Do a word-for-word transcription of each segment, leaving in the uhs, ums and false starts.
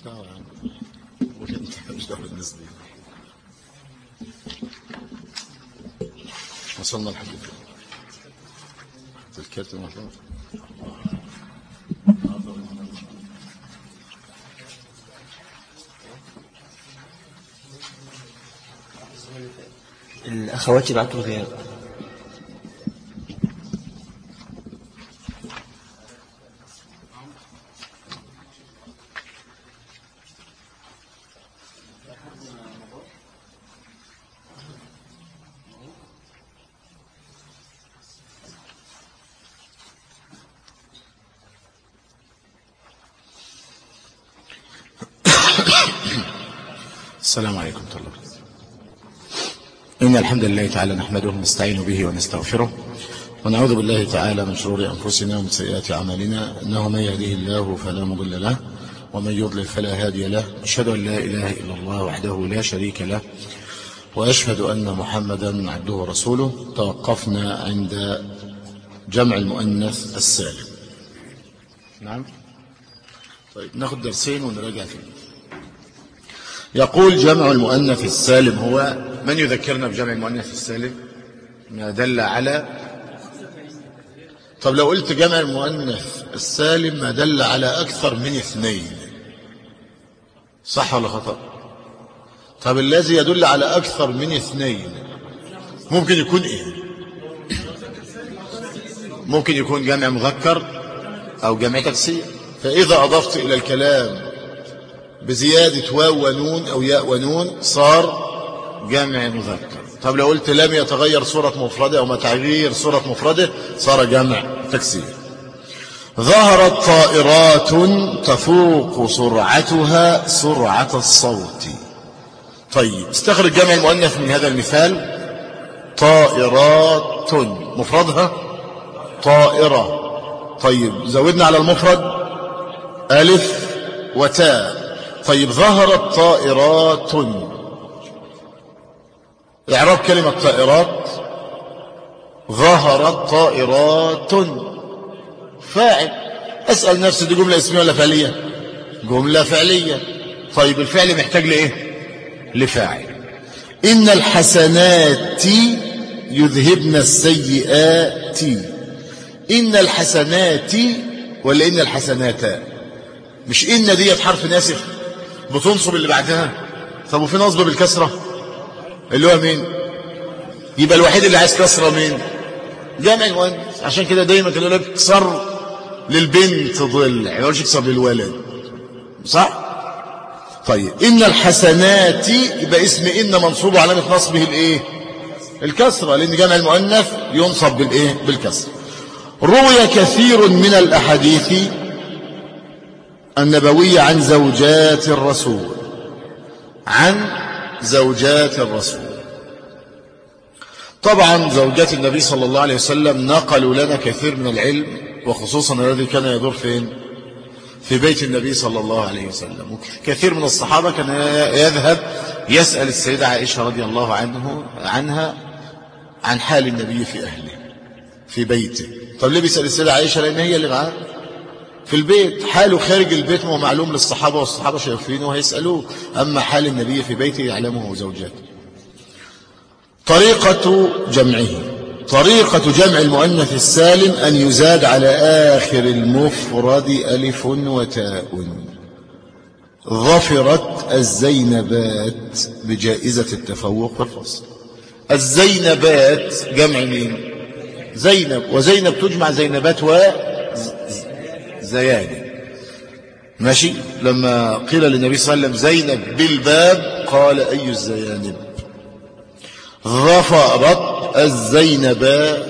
دعوة يعني مش دعوة الناس دي. وصلنا لحد الكارت المحفوظ. الأخوات يبعتوا غياب. السلام عليكم ورحمة الله وبركاته. إن الحمد لله تعالى نحمده ونستعين به ونستغفره ونعوذ بالله تعالى من شرور أنفسنا ومن سيئات أعمالنا، إنه من يهده الله فلا مضل له ومن يضلل فلا هادي له. أشهد أن لا إله إلا الله وحده لا شريك له وأشهد أن محمدا عبده ورسوله. توقفنا عند جمع المؤنث السالم. نعم طيب ناخد درسين ونراجع فيه. يقول جمع المؤنث السالم هو، من يذكرنا بجمع المؤنث السالم؟ ما دل على، طب لو قلت جمع المؤنث السالم ما دل على أكثر من اثنين، صح ولا خطأ؟ طب الذي يدل على أكثر من اثنين ممكن يكون إيه؟ ممكن يكون جمع مذكر أو جمع تكسير. فإذا أضفت إلى الكلام بزيادة واو ونون أو ياء ونون صار جمع مذكر. طب لو قلت لم يتغير صورة مفردة أو ما تغير صورة مفردة صار جمع تكسير. ظهرت طائرات تفوق سرعتها سرعة الصوت. طيب استخرج جمع المؤنث من هذا المثال. طائرات مفردها طائرة. طيب زودنا على المفرد ألف وتاء. طيب ظهرت طائرات، إعراب كلمة طائرات. ظهرت طائرات فاعل. أسأل نفسي دي جملة اسمية ولا فعلية؟ جملة فعلية. طيب الفعل محتاج لإيه؟ لفاعل. إن الحسنات يذهبن السيئات. إن الحسنات ولا إن الحسنات؟ مش إن دي حرف ناسخ بتنصب اللي بعدها. طب وفي نصب بالكسرة اللي هو مين؟ يبقى الوحيد اللي عايز كسرة مين؟ جمع المؤنث. عشان كده دايما كانوا لك كسر للبنت ضلع، ما يقولش كسر للولد، صح؟ طيب إن الحسنات يبقى اسم إن منصوب علامة نصبه الإيه؟ الكسرة، لأن جمع المؤنث ينصب بالإيه؟ بالكسرة. روي كثير من الأحاديث النبوية عن زوجات الرسول عن زوجات الرسول طبعا زوجات النبي صلى الله عليه وسلم نقلوا لنا كثير من العلم، وخصوصا الذي كان يدور فين؟ في بيت النبي صلى الله عليه وسلم. كثير من الصحابة كان يذهب يسأل السيدة عائشة رضي الله عنه عنها عن حال النبي في أهله في بيته. طب ليه بيسأل السيدة عائشة؟ لأن هي اللي معاه في البيت. حاله خارج البيت هو معلوم للصحابة والصحابة شايفينه وهيسألوه، أما حال النبي في بيته يعلمه زوجاته. طريقة جمعه، طريقة جمع المؤنث السالم أن يزاد على آخر المفرد ألف وتاء. ظفرت الزينبات بجائزة التفوق والفصل. الزينبات جمع مين؟ زينب، وزينب تجمع زينبات وزيانب. ماشي. لما قيل للنبي صلى الله عليه وسلم زينب بالباب قال أي الزيانب؟ ظفرت الزينبات.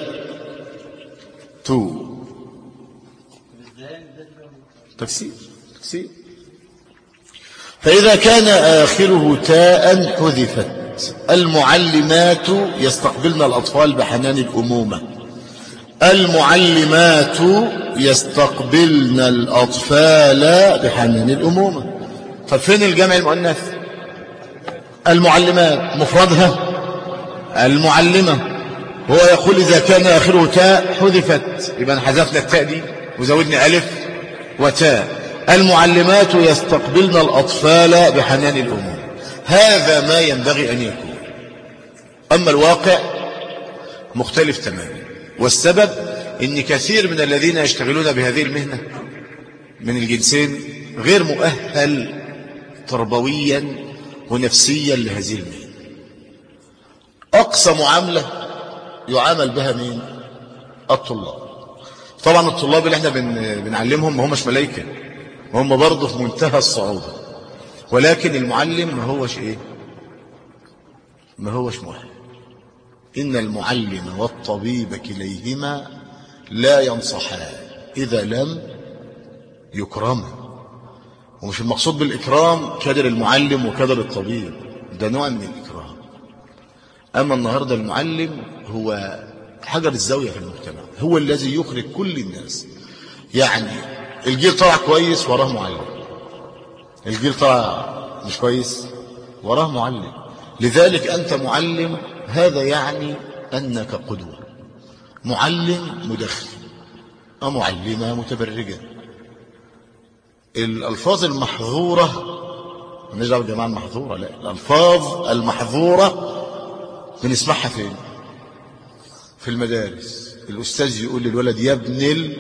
تفسير تفسير. فإذا كان آخره تاء حذفت. المعلمات يستقبلن الأطفال بحنان الأمومة. المعلمات يستقبلن الأطفال بحنان الأمومة. ففين الجمع المؤنث؟ المعلمات مفردها المعلمة. هو يقول إذا كان آخره تاء حذفت، يبقى حذفنا التاء دي وزودنا ألف وتاء. المعلمات يستقبلن الأطفال بحنان الأمومة. هذا ما ينبغي أن يكون. أما الواقع مختلف تماما، والسبب إن كثير من الذين يشتغلون بهذه المهنة من الجنسين غير مؤهل تربويا ونفسيا لهذه المهنة. أقصى معاملة يعامل بها مين؟ الطلاب. طبعا الطلاب اللي احنا بن... بنعلمهم ما همش ملايكة، وهم برضه في منتهى الصعوبة، ولكن المعلم ما هوش ايه؟ ما هوش مؤهل. إن المعلم والطبيب كليهما لا ينصحان إذا لم يكرما. ومش المقصود بالإكرام كدر المعلم وكدر الطبيب، ده نوع من الإكرام. أما النهاردة المعلم هو حجر الزاوية في المجتمع، هو الذي يخرج كل الناس. يعني الجيل طلع كويس وراه معلم، الجيل طلع مش كويس وراه معلم. لذلك أنت معلم، هذا يعني أنك قدوة. معلم مدخن أو معلمة متبرجة. الألفاظ المحظورة مش دعوة بالجماعة المحظورة، لا، الألفاظ المحظورة بنسمعها فين؟ في المدارس. الأستاذ يقول للولد يا ابن ال،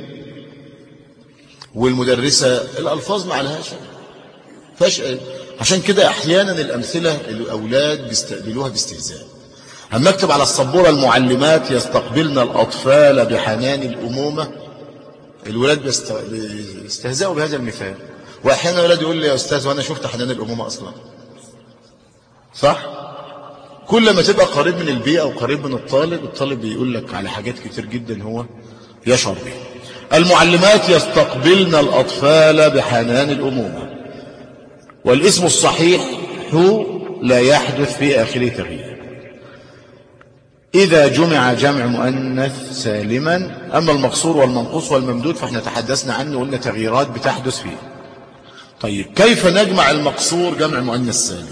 والمدرسة الألفاظ ما عليهاش فاش. عشان كده أحيانا الأمثلة الأولاد بيستقبلوها باستهزاء. أما اكتب على السبورة المعلمات يستقبلن الأطفال بحنان الأمومة، الولاد بيستهزئوا بهذا المثال. وأحيانا الولاد يقول لي يا أستاذ وأنا شفت حنان الأمومة أصلا. صح؟ كل ما تبقى قريب من البيئة وقريب من الطالب، الطالب بيقول لك على حاجات كتير جدا هو يشعر بها. المعلمات يستقبلن الأطفال بحنان الأمومة، والاسم الصحيح هو لا يحدث في آخره تغيير إذا جمع جمع مؤنث سالما. أما المقصور والمنقوص والممدود فاحنا تحدثنا عنه وقلنا تغييرات بتحدث فيه. طيب كيف نجمع المقصور جمع مؤنث سالم؟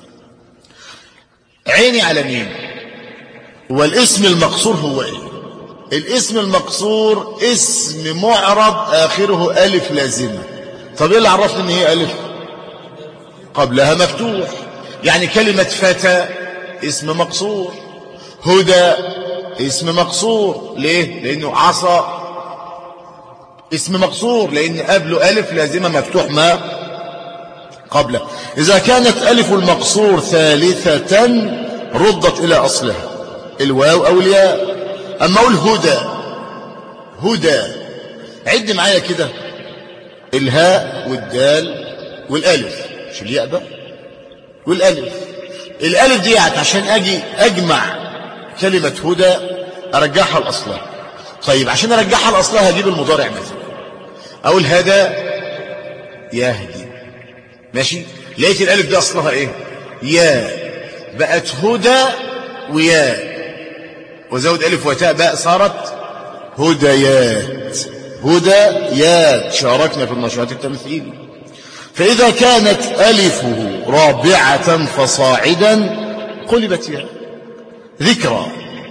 عيني على مين؟ والاسم المقصور هو ايه؟ الاسم المقصور اسم معرب آخره ألف لازمة. طب ايه اللي عرفنا ان هي ألف؟ قبلها مفتوح. يعني كلمة فتى اسم مقصور، هدى اسم مقصور. ليه؟ لأنه عصا اسم مقصور، لأن قبله ألف لازمة مفتوح ما قبله. إذا كانت ألف المقصور ثالثة ردت إلى أصلها الواو أو الياء. أما أقول هدى، هدى عد معايا كده، الهاء والدال والألف، مش الياء بقى والألف. الألف دي عشان أجي أجمع كلمة هدى أرجعها لأصلها. طيب عشان أرجعها لأصلها هجيب المضارع مثلا، أقول هدى يهدي، ماشي؟ لقيت الألف دي أصلها إيه؟ يا، بقت هدى ويا، وزود ألف وتاء بقى صارت هديات، هديات. شاركنا في النشاط التمثيلي. فإذا كانت ألفه رابعة فصاعدا قلبت ياء. ذكرى،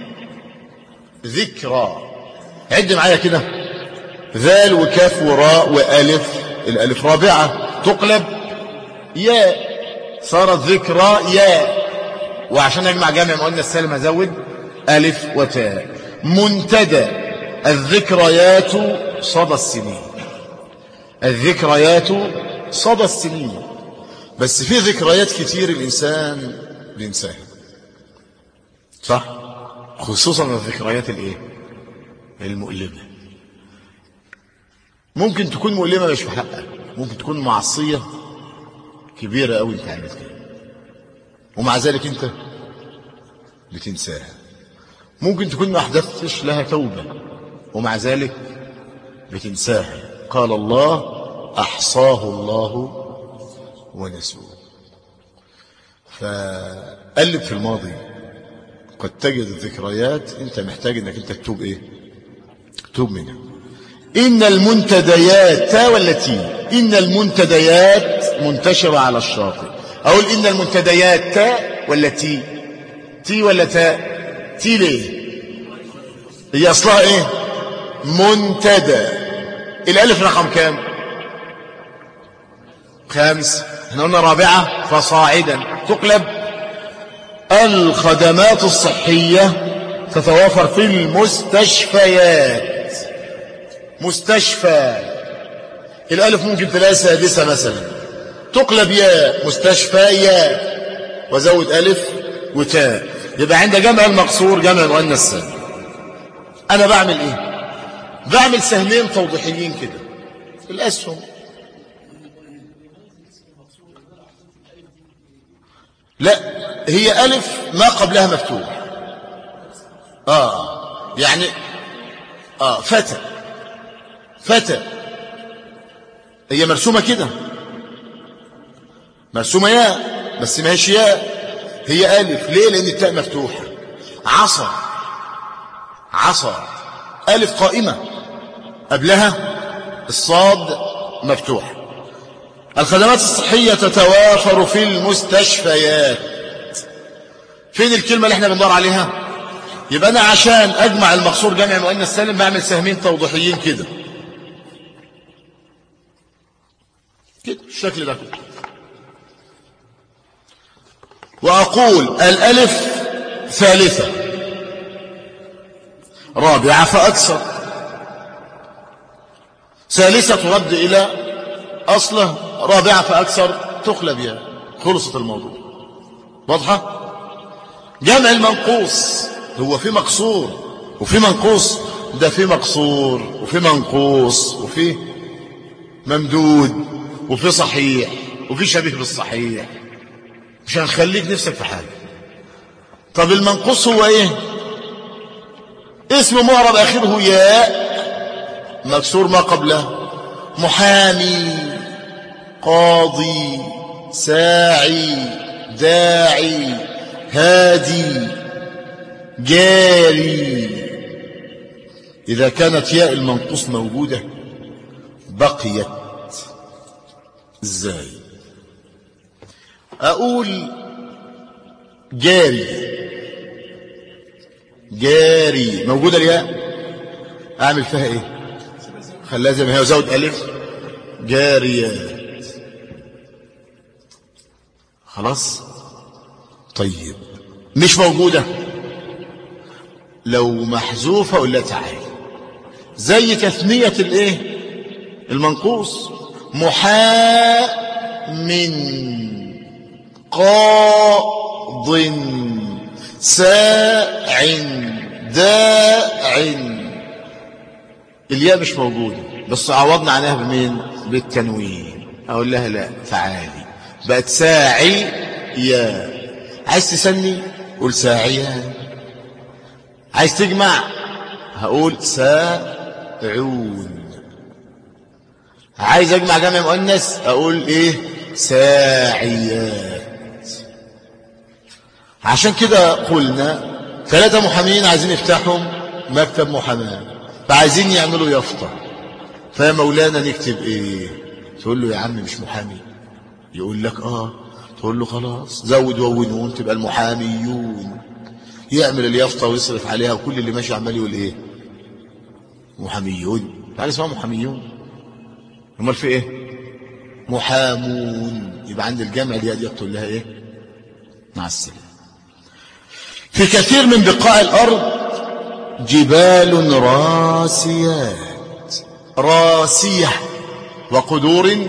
ذكرى عد معايا كده، ذال وكاف وراء وألف، الألف رابعة تقلب ياء، صارت ذكرى ياء. وعشان أجمع جامع مؤنث سالم أزود ألف وتاء. منتدى الذكريات صدى السنين، الذكريات صدى السنين. بس في ذكريات كتير الإنسان بينساها، صح؟ خصوصا الذكريات الايه؟ المؤلمة. ممكن تكون مؤلمة مش في حقك، ممكن تكون معصية كبيرة قوي انت عملت كده ومع ذلك انت بتنساها. ممكن تكون ما احدثتش لها توبة ومع ذلك بتنساها. قال الله احصاه الله ونسوه. فقلب في الماضي قد تجد الذكريات انت محتاج انك انت تتوب ايه؟ تتوب منها. ان المنتديات تا ولا تي؟ ان المنتديات منتشرة على الشاطئ. اقول ان المنتديات تا ولا تي؟ تي ولا تا؟ تي. ليه؟ هي اصلها ايه؟ منتدى. الالف رقم كام؟ خامس، احنا قلنا رابعة فصاعدا تقلب. الخدمات الصحية تتوافر في المستشفيات. مستشفى الألف ممكن تلاقي سادسة مثلا، تقلب ياء، مستشفيات، وزود ألف وتاء، يبقى عند جمع المقصور جمع مؤنث سالم. أنا بعمل إيه؟ بعمل سهمين توضيحيين كده، الأسهم. لا، هي ألف ما قبلها مفتوح. آه يعني آه فتى، فتى هي مرسومة كده، مرسومة ياء بس ما هيش ياء، هي ألف. ليه؟ لأن التاء مفتوحة. عصا، عصا ألف قائمة قبلها الصاد مفتوح. الخدمات الصحية تتوافر في المستشفيات. فين الكلمة اللي احنا بندور عليها؟ يبقى أنا عشان أجمع المقصور جمع مؤنث سالم بعمل سهمين توضيحيين كده كده الشكل ده، وأقول الألف ثالثة، رابعة فأكثر، ثالثة ترد إلى أصله، رابعة فأكثر تقلب ياء، خلصت الموضوع. واضحة؟ جمع المنقوص هو في مقصور وفي منقوص، ده في مقصور وفي منقوص وفي ممدود وفي صحيح وفي شبيه بالصحيح، مش هنخليك نفسك في حاجة. طب المنقوص هو ايه؟ اسم معرب اخره ياء مكسور ما قبله، محامي، قاضي، ساعي، داعي، هادي، جاري. إذا كانت ياء المنقوص موجودة بقيت ازاي؟ أقول جاري، جاري موجودة الياء، أعمل فيها إيه؟ خليها زي ما هي وزود ألف، جاريات. خلاص؟ طيب مش موجودة، لو محذوفة أقول لها تعالي، زي تثنية الإيه؟ المنقوص، محا من قاض ساع داع، الياء مش موجودة بس عوضنا عنها بمين؟ بالتنوين. أقول لها لا تعالي، بقت ساعي يا. عايز تسني قول ساعيا، عايز تجمع هقول ساعون، عايز اجمع جمع مؤنث اقول ايه؟ ساعيات. عشان كده قلنا ثلاثة محامين عايزين يفتحوا مكتب محاماة، فعايزين يعملوا يافطة، فيا مولانا نكتب ايه؟ تقول له يا عم مش محامي، يقول لك اه، تقول له خلاص زود وونون تبقى المحاميون. يعمل اليافطة ويصرف عليها، وكل اللي ماشي عمال يقول ايه؟ محاميون. تعالى اسمها محاميون، امال في ايه؟ محامون. يبقى عند الجامع دي دي تقول لها ايه؟ مع السلامه. في كثير من بقاع الارض جبال راسيات، راسيه، وقدور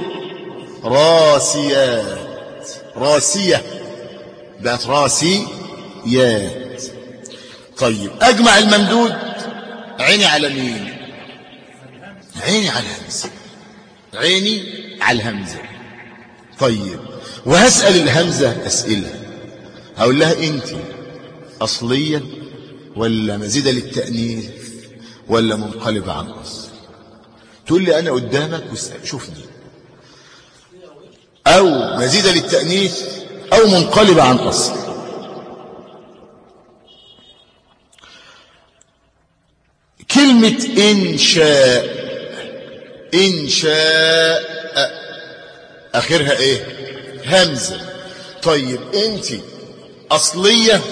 راسيات، راسيه بقت راسيات. طيب اجمع الممدود، عيني على مين؟ عيني على الهمزه، عيني على الهمزه. طيب وهسأل الهمزه اسئله، هقول لها انت اصليا ولا مزيده للتأنيث ولا منقلبه عن اصل؟ تقول لي انا قدامك شوفني، او مزيده للتأنيث او منقلبه عن اصل. كلمة إنشاء، إنشاء آخرها إيه؟ همزة. طيب أنت أصلية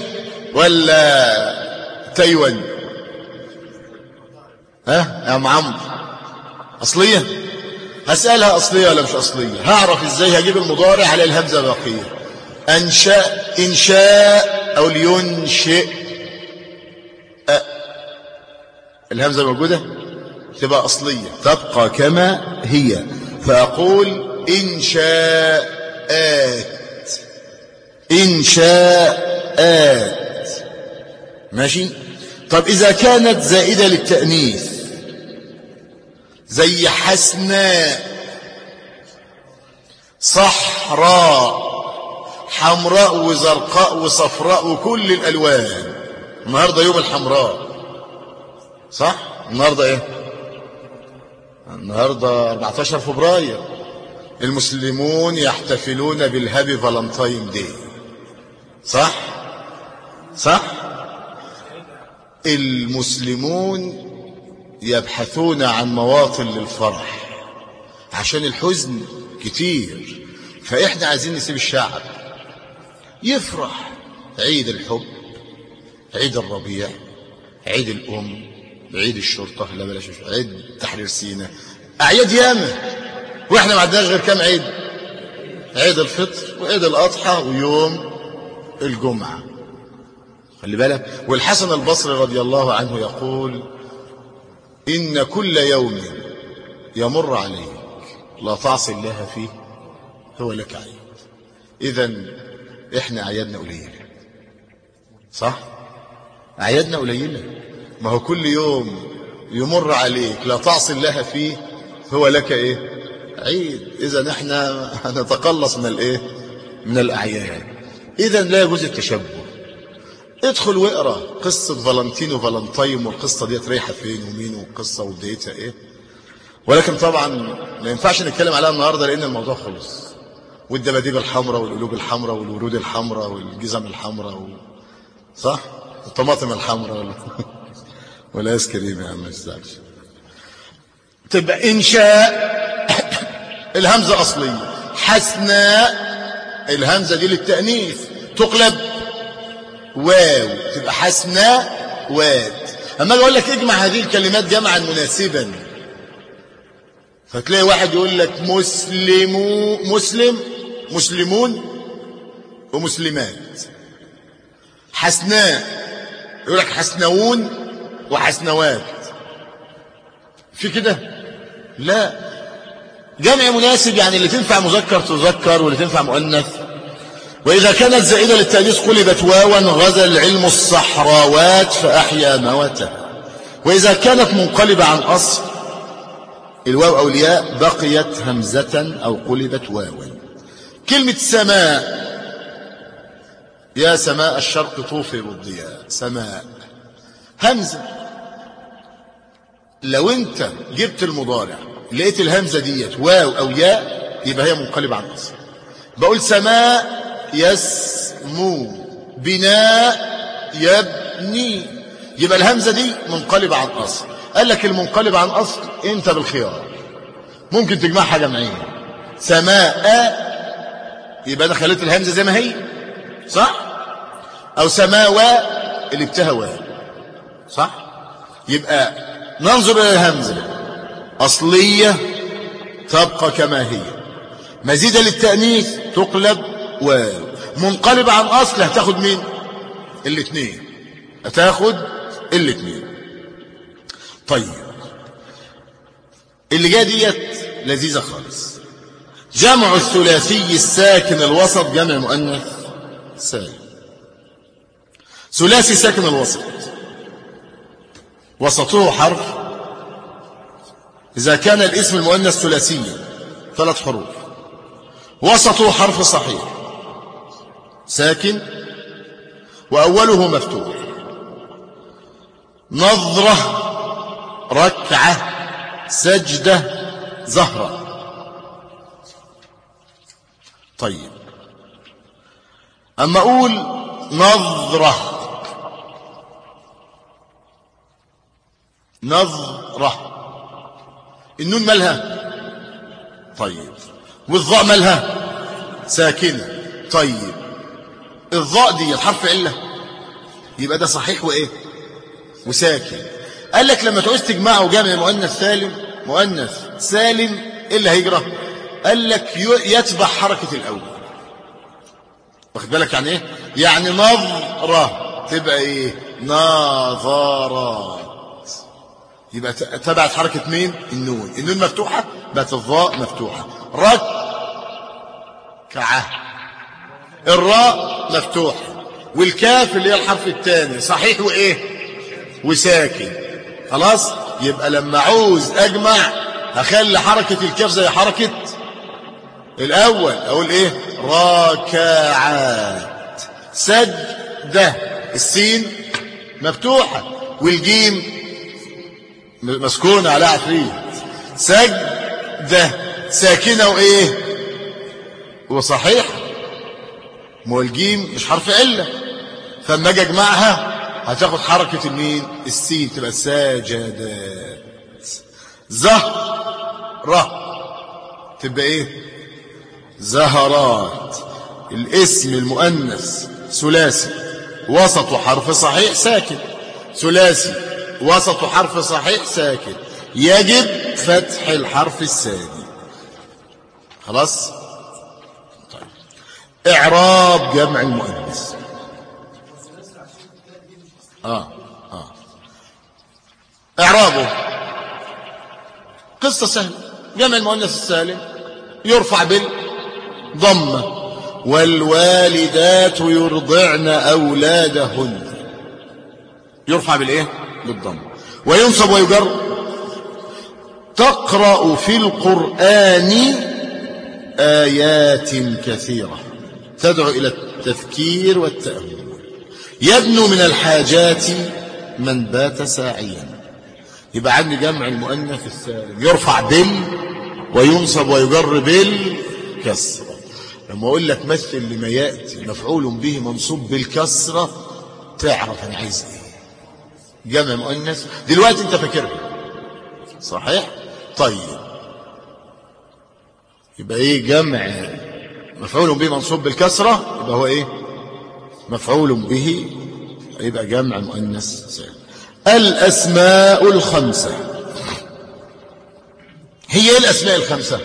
ولا تايوان؟ ها يا أم عمرو أصلية؟ هسألها أصلية ولا مش أصلية؟ هعرف إزاي؟ هجيب المضارع على الهمزة باقية. أنشاء، إنشاء أو لينشئ، أ. الهمزة موجودة تبقى أصلية تبقى كما هي، فأقول إنشاءات، إنشاءات. ماشي. طب إذا كانت زائدة للتأنيث زي حسناء، صحراء، حمراء وزرقاء وصفراء وكل الألوان. النهاردة يوم الحمراء صح؟ النهاردة ايه؟ النهاردة أربعة عشر فبراير. المسلمون يحتفلون بالهابي فالنتاين دي صح؟ صح؟ المسلمون يبحثون عن مواطن للفرح عشان الحزن كتير، فإحنا عايزين نسيب الشعب يفرح. عيد الحب، عيد الربيع، عيد الأم، عيد الشرطة، لا بلاش، عيد تحرير سيناء، أعياد ياما، وإحنا ما عندناش غير كام عيد؟ عيد الفطر وعيد الأضحى ويوم الجمعة. خلي بالك. والحسن البصري رضي الله عنه يقول إن كل يوم يمر عليك لا تعصي الله فيه هو لك عيد. إذن إحنا أعيادنا قليلة صح؟ أعيادنا قليلة. ما هو كل يوم يمر عليك لا تعصي الله فيه هو لك إيه؟ عيد. إذن إحنا هنتقلص من الإيه؟ من الأعياد. إذن لا يجوز التشبه. ادخل واقرا قصة فالنتين وفالنتاين والقصة ديت رايحة فين ومين والقصة وبدايتها إيه. ولكن طبعا ما ينفعش نتكلم عليها النهاردة لأن الموضوع خلص. والدباديب الحمراء والقلوب الحمراء والورود الحمراء والجزم الحمراء و... صح؟ الطماطم الحمراء ولا ولا ايس كريم يا عم ما تزعلش. تبقى إنشاء الهمزة أصلية. حسناء الهمزة دي للتأنيث تقلب واو تبقى حسناء وات. أما أقول لك اجمع هذه الكلمات جمعا مناسبا فتلاقي واحد يقول لك مسلمو مسلم مسلمون ومسلمات. حسناء يقول لك حسنوون وحسنوات. في كده؟ لا، جمع مناسب يعني اللي تنفع مذكر تذكر واللي تنفع مؤنث. وإذا كانت زائدة للتأنيث قلبت واوا غزا العلم الصحراوات فأحيا موتها. وإذا كانت منقلبة عن أصل الواو أو الياء بقيت همزة أو قلبت واوا. كلمة سماء، يا سماء الشرق طوفي بالضياء، سماء همزة. لو انت جبت المضارع لقيت الهمزة ديت واو أو ياء يبقى هي منقلبة عن أصل. بقول سماء يسمو، بناء يبني، يبقى الهمزة دي منقلبة عن أصل. قال لك المنقلب عن أصل انت بالخيار ممكن تجمعها جمعين. سماء يبقى انا خليت الهمزة زي ما هي صح، او سماوى اللي بتهوى صح. يبقى ننظر الى الهمزة أصلية تبقى كما هي، مزيدة للتأنيث تقلب واو، منقلب عن أصل هتاخد مين؟ الاثنين، هتاخد الاثنين. طيب اللي جاء ديت لذيذة خالص. جمع الثلاثي الساكن الوسط جمع مؤنث سالم. ثلاثي ساكن الوسط وسطه حرف إذا كان الاسم المؤنث ثلاثيا ثلاث حروف، وسطه حرف صحيح ساكن وأوله مفتوح. نظرة، ركعة، سجدة، زهرة. طيب أما أقول نظرة، نظرة النون مالها طيب، والظاء مالها ساكنة. طيب الظاء دي حرف علة يبقى ده صحيح وإيه وساكن. قال لك لما تعوز تجمعه جمع مؤنث سالم، مؤنث سالم ايه اللي هيجرى؟ قال لك يتبع حركة الأول. واخد بالك يعني ايه؟ يعني نظرة تبقى ايه؟ نظرات. يبقى تبعت حركة مين؟ النون. النون مفتوحة بقت الظاء مفتوحة. ركعة. الراء مفتوحة، والكاف اللي هي الحرف الثاني صحيح وايه؟ وساكن. خلاص. يبقى لما عاوز اجمع هخلي حركة الكاف زي حركة الاول، اقول ايه؟ راكعات. سجدة. السين مفتوحة والجيم مسكونة على عفريت. سجدة ساكنة وايه؟ وصحيح. مو الجيم مش حرف علة، فلما اجي اجمعها هتاخد حركة المين؟ السين، تبقى ساجدات. زهرة تبقى ايه؟ زهرات. الاسم المؤنث ثلاثي وسط حرف صحيح ساكن، ثلاثي وسط حرف صحيح ساكن، يجب فتح الحرف الثاني. خلاص. طيب. اعراب جمع المؤنث. اه اه اعرابه قصة سهلة. جمع المؤنث السالم يرفع بالضمة. والوالدات يرضعن أولادهن، يرفع بالإيه؟ بالضمة. وينصب ويجر. تقرأ في القرآن آيات كثيرة تدعو إلى التفكير والتأمل. يدنو من الحاجات من بات ساعيا. يبقى عندي جمع المؤنث السالم يرفع بال وينصب ويجر بالكسرة. لما اقول لك مثل لما ياتي مفعول به منصوب بالكسرة تعرف انا عايز ايه. جمع مؤنث دلوقتي انت فاكرها صحيح؟ طيب يبقى ايه جمع مفعول به منصوب بالكسرة؟ يبقى هو ايه؟ مفعول به. يبقى جمع مؤنث سالم. الأسماء الخمسة. هي ايه الأسماء الخمسة؟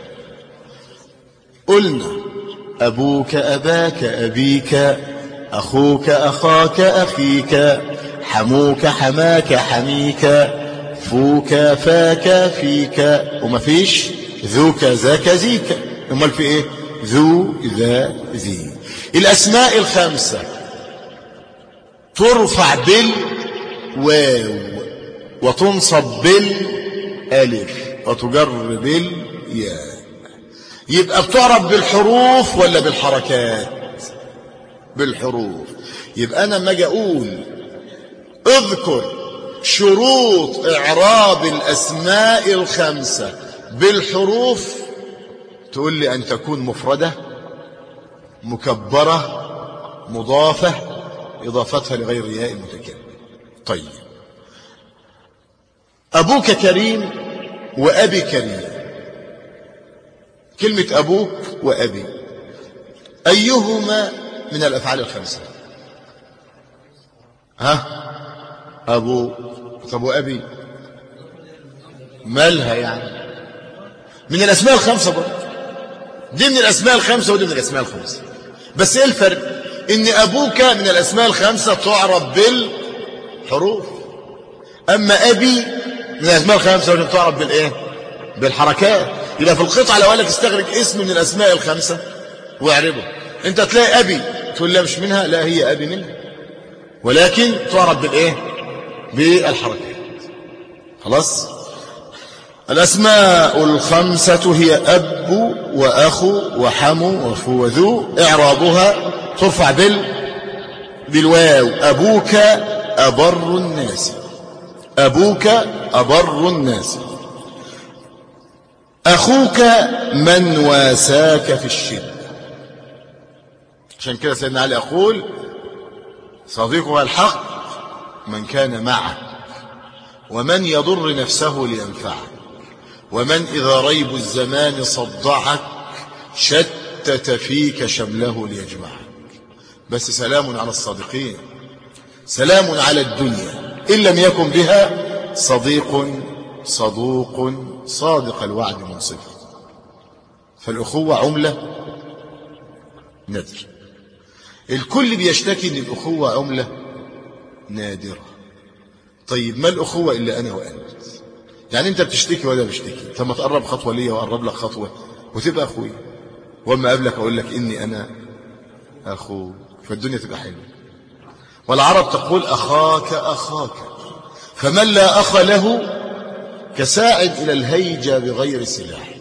قلنا أبوك أباك أبيك، أخوك أخاك أخيك، حموك حماك حميك، فوك فاك فيك، وما فيش ذوك ذاك ذيك. امال في ايه؟ ذو ذا ذي. الأسماء الخمسة ترفع بالواو وتنصب بالالف وتجر بالياء. يبقى بتعرف بالحروف ولا بالحركات؟ بالحروف. يبقى انا لما اجي اقول اذكر شروط اعراب الاسماء الخمسه بالحروف، تقول لي ان تكون مفرده مكبره مضافه اضافتها لغير ياء المتكلم. طيب ابوك كريم وابي كريم. كلمة أبوك وأبي أيهما من الأفعال الخمسة؟ ها؟ أبو. طب وأبي مالها يعني؟ من الأسماء الخمسة برضه. دي من الأسماء الخمسة ودي من الأسماء الخمسة. بس إيه الفرق؟ إن أبوك من الأسماء الخمسة تعرف بالحروف، أما أبي من الأسماء الخمسة ودي تعرف بالإيه؟ بالحركات. يبقى في القطعة لو قالك استخرج اسم من الأسماء الخمسة واعربه، انت تلاقي أبي تقول لا مش منها، لا هي أبي منها، ولكن تعرف بالإيه؟ بالحركات. خلاص. الأسماء الخمسة هي أب وأخو وحمو وفو وذو. إعرابها ترفع بال بالواو. أبوك أبر الناس. أبوك أبر الناس. أخوك من واساك في الشدة. عشان كده سيدنا علي يقول صديقها الحق من كان معك، ومن يضر نفسه لينفعك، ومن إذا ريب الزمان صدعك شتت فيك شمله ليجمعك. بس سلام على الصادقين، سلام على الدنيا إن لم يكن بها صديق صدوق صادق الوعد منصف. فالأخوة عملة نادرة. الكل بيشتكي ان الأخوة عملة نادرة. طيب ما الأخوة إلا أنا وأنت؟ يعني أنت بتشتكي ولا بشتكي؟ طب ما تقرب خطوة ليا وأقرب لك خطوة وتبقى أخوي، وأما قابلك أقول لك إني أنا أخوك، فالدنيا تبقى حلوة. والعرب تقول أخاك أخاك، فمن لا أخ له كساعد إلى الهيجة بغير سلاح.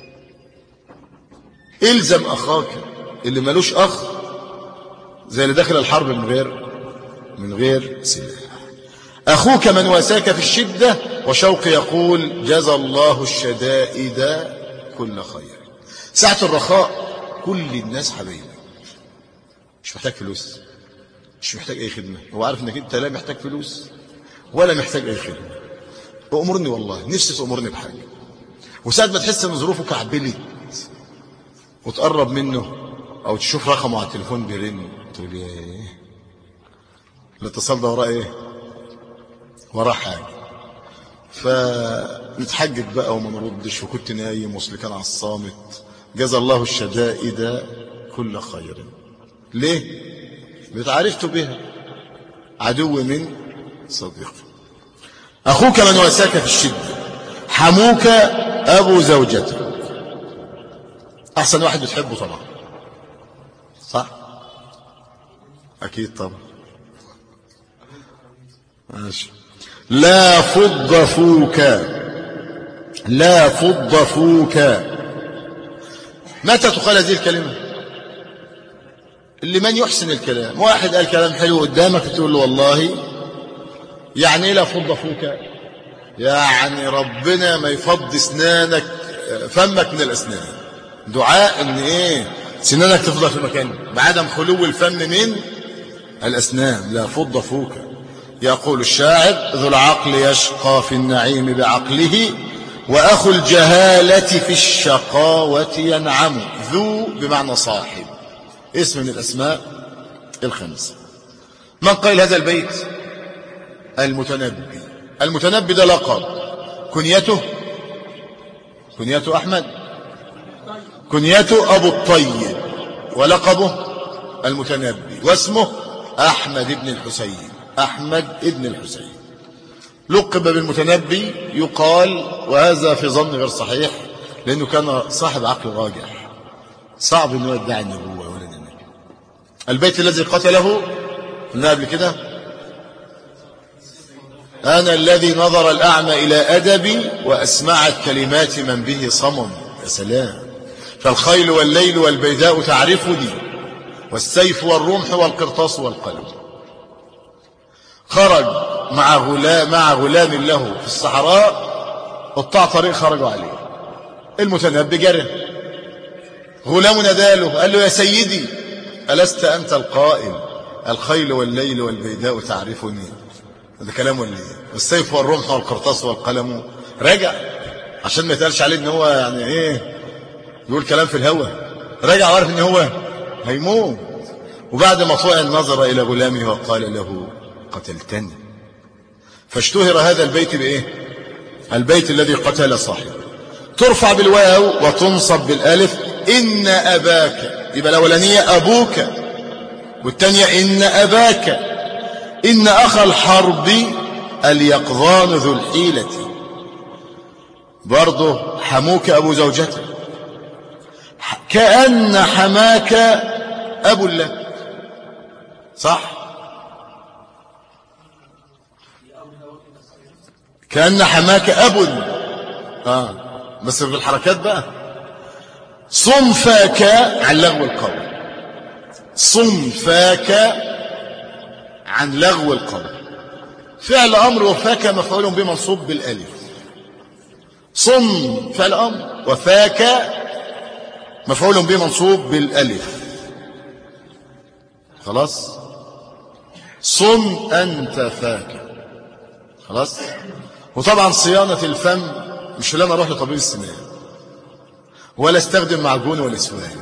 إلزم أخاك. اللي ملوش أخ زي اللي داخل الحرب من غير من غير سلاح. أخوك من واساك في الشدة، وشوق يقول جزى الله الشدائد كل خير. ساعة الرخاء كل الناس حبايبك، مش محتاج فلوس، مش محتاج أي خدمة. هو عارف إنك أنت لا محتاج فلوس ولا محتاج أي خدمة. وأمرني والله نفسي تأمرني بحاجة. وساعة ما تحس إن ظروفه كعبلت وتقرب منه أو تشوف رقمه على التليفون بيرن، تقول إيه الاتصال ده وراه إيه؟ وراه حاجة. فنتحجج بقى وما نردش، وكنت نايم وصل كان على الصامت. جزى الله الشدائد كل خير. ليه؟ بتعرفت بها عدو من صديق. أخوك من واساك في الشدة، حموك أبو زوجتك. أحسن واحد بتحبه طبعا، صح؟ أكيد طبعا. ماشي. لا فض فوك، لا فض فوك. متى تقال هذه الكلمة؟ اللي من يحسن الكلام. واحد قال كلام حلو قدامك تقول له والله يعني ايه لا فض فوك؟ يعني ربنا ما يفض اسنانك فمك من الاسنان. دعاء ان ايه سنانك تفضل في مكانها بعدم خلو الفم من الاسنان. لا فض فوك. يقول الشاعر ذو العقل يشقى في النعيم بعقله، وأخو الجهالة في الشقاوة ينعم. ذو بمعنى صاحب، اسم من الأسماء الخمسة. من قال هذا البيت؟ المتنبي. المتنبي ده لقب. كنيته كنيته أحمد، كنيته أبو الطيب، ولقبه المتنبي، واسمه أحمد بن الحسين. أحمد ابن الحسين لقب بالمتنبي. يقال، وهذا في ظن غير صحيح، لأنه كان صاحب عقل راجح، صعب أنه يدعي النبوة ولا النبي. البيت الذي قتله قلنا قبل كده: أنا الذي نظر الأعمى إلى أدبي وأسمعت كلمات من به صمم. يا سلام. فالخيل والليل والبيداء تعرفني، والسيف والرمح والقرطاس والقلم. خرج مع غلام مع غلام له في الصحراء، قطاع طريق خرجوا عليه. المتنبي جرى، غلام ناداله قال له: يا سيدي ألست أنت القائل الخيل والليل والبيداء تعرفني؟ هذا كلام ولا ايه؟ والسيف والرمح والقرطاس والقلم. رجع عشان ما يتقالش عليه ان هو يعني ايه يقول كلام في الهوى. رجع وعرف ان هو هيموت. وبعد ما طلع نظر الى غلامه وقال له: قتلتني. فاشتهر هذا البيت بايه؟ البيت الذي قتل صاحبه. ترفع بالواو وتنصب بالالف. ان اباك، يبقى الاولانيه ابوك، والثانيه ان اباك. ان اخا الحرب اليقظان ذو الحيله. برضه حموك ابو زوجته. كأن حماك ابو لك، صح؟ كأن حماك أب. آه بس بالحركات بقى. صم فاك عن لغو القول. صم فاك عن لغو القول. فعل أمر، وفاك مفعول به منصوب بالألف. صم فعل أمر، وفاك مفعول به منصوب بالألف. خلاص. صم أنت فاك. خلاص. وطبعا صيانة الفم مش لما اروح لطبيب السنان ولا استخدم معجون ولا سواك.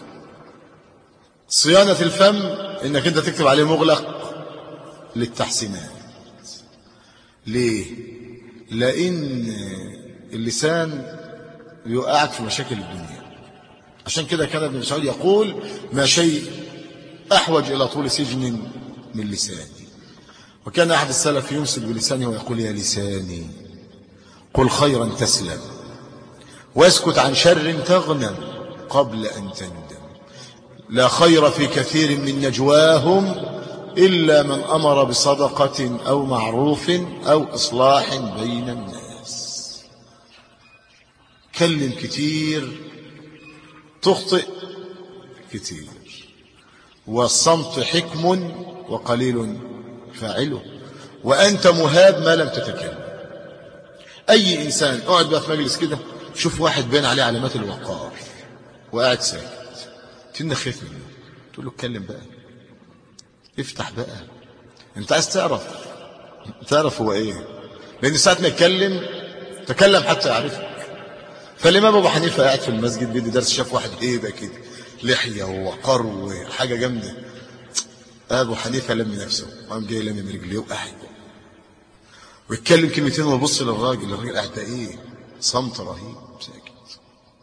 صيانة الفم انك انت تكتب عليه مغلق للتحسينات. ليه؟ لأن اللسان يوقعك في مشاكل الدنيا. عشان كده كان ابن مسعود يقول ما شيء أحوج إلى طول سجن من لساني. وكان أحد السلف يمسك بلسانه ويقول يا لساني قل خيرا تسلم واسكت عن شر تغنم قبل أن تندم. لا خير في كثير من نجواهم إلا من أمر بصدقة أو معروف أو إصلاح بين الناس. كلم كتير تخطئ كتير، والصمت حكم وقليل فاعله، وأنت مهاب ما لم تتكلم. أي إنسان اقعد بقى في مجلس كده شوف واحد بين عليه علامات الوقار وقاعد ساكت، تنخ خايف منه، تقول له اتكلم بقى، افتح بقى، انت عايز تعرف تعرف هو ايه، لأن ساعة ما يتكلم تكلم حتى يعرفك. فالإمام أبو حنيفة قاعد في المسجد بيدي درس، شاف واحد هيبة كده لحية ووقار وحاجة جامدة، أبو حنيفة لم نفسه وقام جاي لم من رجليه وقاعد ويتكلم كلمتين ويبص للراجل، الراجل قاعد ايه صمت رهيب ساكت.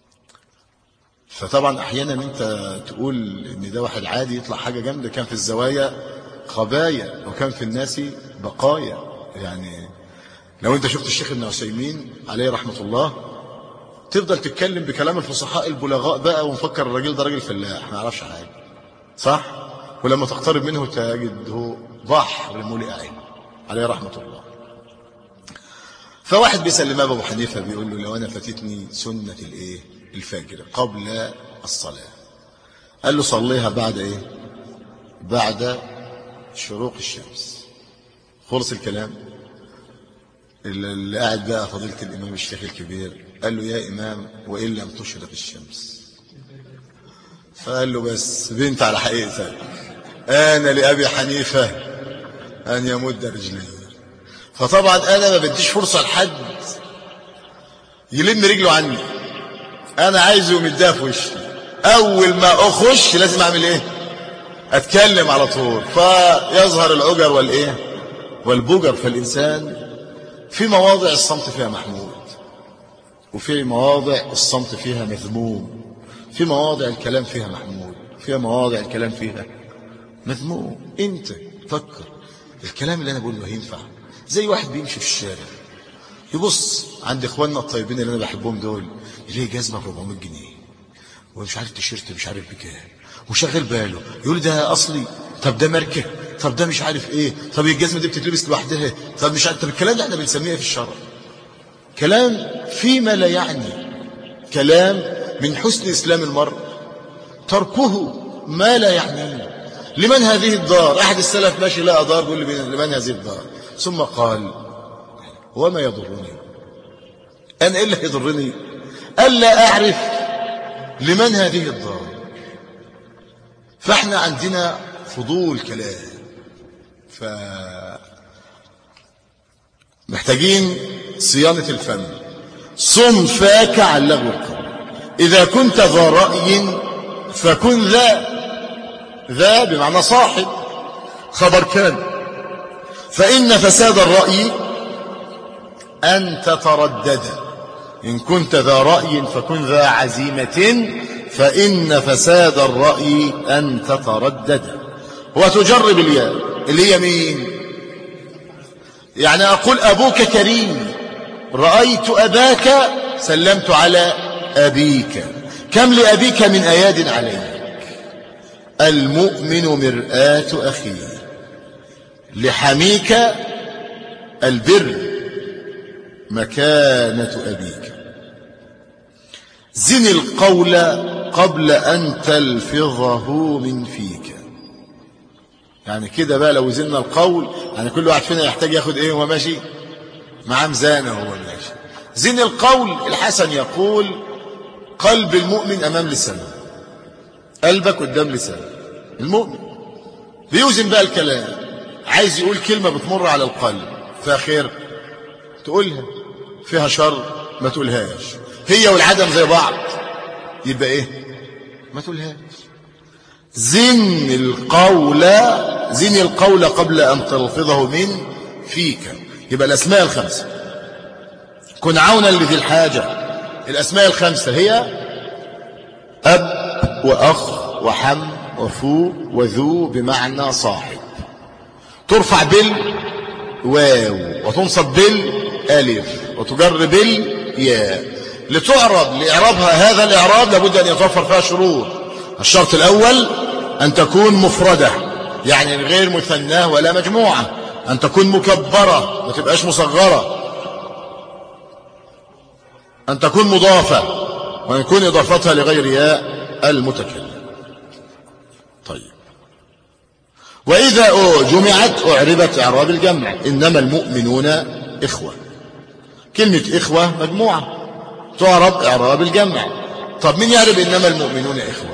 فطبعا احيانا انت تقول ان ده واحد عادي يطلع حاجه جامده، كان في الزوايا خبايا وكان في الناس بقايا. يعني لو انت شفت الشيخ ابن عثيمين عليه رحمه الله تفضل تتكلم بكلام الفصحاء البلغاء بقى ومفكر الراجل ده راجل فلاح ما يعرفش حاجه، صح؟ ولما تقترب منه تجده بحر ملئ علم عليه رحمه الله. فواحد بيسأل الإمام أبو حنيفة بيقول له لو أنا فاتتني سنة الإيه الفجر قبل الصلاة، قال له صليها بعد إيه بعد شروق الشمس. خلص الكلام. اللي قاعد بقى فضيلة الإمام الشيخ الكبير قال له يا إمام وإن لم تشرق الشمس، فقال له بس بنت على حقيقتك، أنا لأبي حنيفة أن يمد رجليه. فطبعا انا ما بديش فرصه لحد يلم رجله عني، انا عايزه يمدها في وشي، اول ما اخش لازم اعمل ايه اتكلم على طول، فيظهر العجر والايه والبجر. فالانسان في مواضع الصمت فيها محمود، وفي مواضع الصمت فيها مذموم، في مواضع الكلام فيها محمود، في مواضع الكلام فيها مذموم. انت فكر الكلام اللي انا بقوله ينفع؟ زي واحد بيمشي في الشارع يبص عند اخواننا الطيبين اللي انا بحبهم دول، يلاقي جزمه ب أربعمائة جنيه ومش عارف تيشيرت مش عارف بكام، وشغل باله يقول ده اصلي، طب ده ماركه، طب ده مش عارف ايه، طب الجزمه دي بتتلبس لوحدها، طب مش عارف. طب الكلام ده احنا بنسميه في الشرع كلام فيما لا يعني، كلام من حسن اسلام المرء تركه ما لا يعنيه. لمن هذه الدار؟ احد السلف ماشي لقى دار بيقول لي لمن هذه الدار، ثم قال وما يضرني أنا إيه اللي يضرني ألا أعرف لمن هذه الدار. فإحنا عندنا فضول كلام، فمحتاجين صيانة الفم. صم فاك عن لغو القول، إذا كنت ذا رأي فكن ذا، ذا بمعنى صاحب خبر كان. فإن فساد الرأي أن تتردد، إن كنت ذا رأي فكن ذا عزيمة، فإن فساد الرأي أن تتردد. وتجرب الياء اللي هي مين؟ يعني أقول أبوك كريم، رأيت أباك سلمت على أبيك، كم لأبيك من أياد عليك. المؤمن مرآة أخيه، لحميك البر مكانة أبيك. زن القول قبل أن تلفظه من فيك. يعني كده بقى لو زلنا القول، يعني كل واحد فينا يحتاج ياخد ايه وهو ماشي معاه ميزانه وهو ماشي. زن القول، الحسن يقول قلب المؤمن أمام لسانه، قلبك قدام لسانه. المؤمن بيوزن بقى الكلام، عايز يقول كلمة بتمر على القلب فيها خير تقولها، فيها شر ما تقولهاش، هي والعدم زي بعض يبقى ايه ما تقولهاش. زن القول، زن القول قبل أن تلفظه من فيك. يبقى الأسماء الخمسة كن عونا لذي الحاجة. الأسماء الخمسة هي أب وأخ وحم وفو وذو بمعنى صاحب. ترفع بالواو وتنصب بالالف وتجر بالياء. لتعرب لإعرابها هذا الإعراب لابد أن يتوفر فيها شروط. الشرط الأول أن تكون مفردة، يعني غير مثناه ولا مجموعة. أن تكون مكبرة ما تبقاش مصغرة. أن تكون مضافة وأن يكون إضافتها لغير ياء المتكلم. طيب، وإذا جمعت أعربت إعراب الجمع. إنما المؤمنون إخوة. كلمة إخوة مجموعة تعرب إعراب الجمع. طب مين يعرب إنما المؤمنون إخوة؟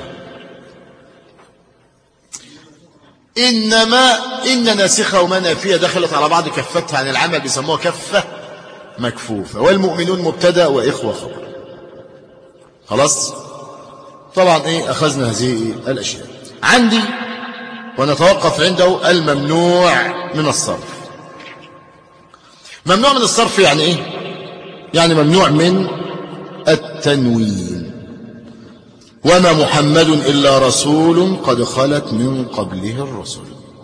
إنما إن ناسخة وما نافية دخلت على بعض كفتها عن العمل بيسموها كفة مكفوفة. والمؤمنون مبتدأ وإخوة خبر. خلاص. طبعا إيه أخذنا هذه الأشياء عندي ونتوقف عنده. الممنوع من الصرف. ممنوع من الصرف يعني إيه؟ يعني ممنوع من التنوين. وما محمد إلا رسول قد خلت من قبله الرسل.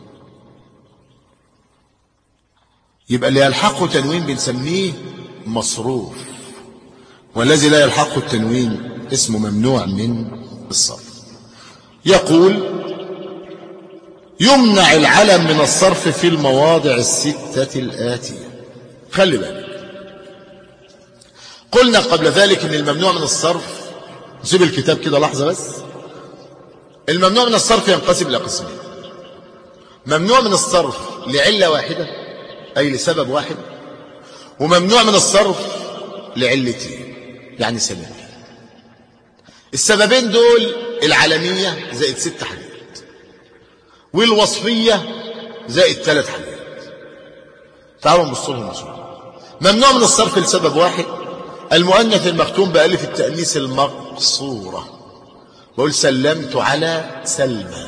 يبقى اللي يلحقه تنوين بنسميه مصروف، والذي لا يلحقه التنوين اسمه ممنوع من الصرف. يقول يمنع العلم من الصرف في المواضع الستة الآتية. خلي بالك، قلنا قبل ذلك ان الممنوع من الصرف، نسيب الكتاب كده لحظة بس. الممنوع من الصرف ينقسم إلى قسمين. ممنوع من الصرف لعلة واحدة أي لسبب واحد، وممنوع من الصرف لعلتين يعني سببين. السببين دول العلمية زائد ست حاجات، والوصفية زائد ثلاث حاجات. تعالوا نبص لهم بسرعة. ممنوع من الصرف لسبب واحد، المؤنث المختوم بألف التأنيث المقصورة. بقول سلمت على سلمى،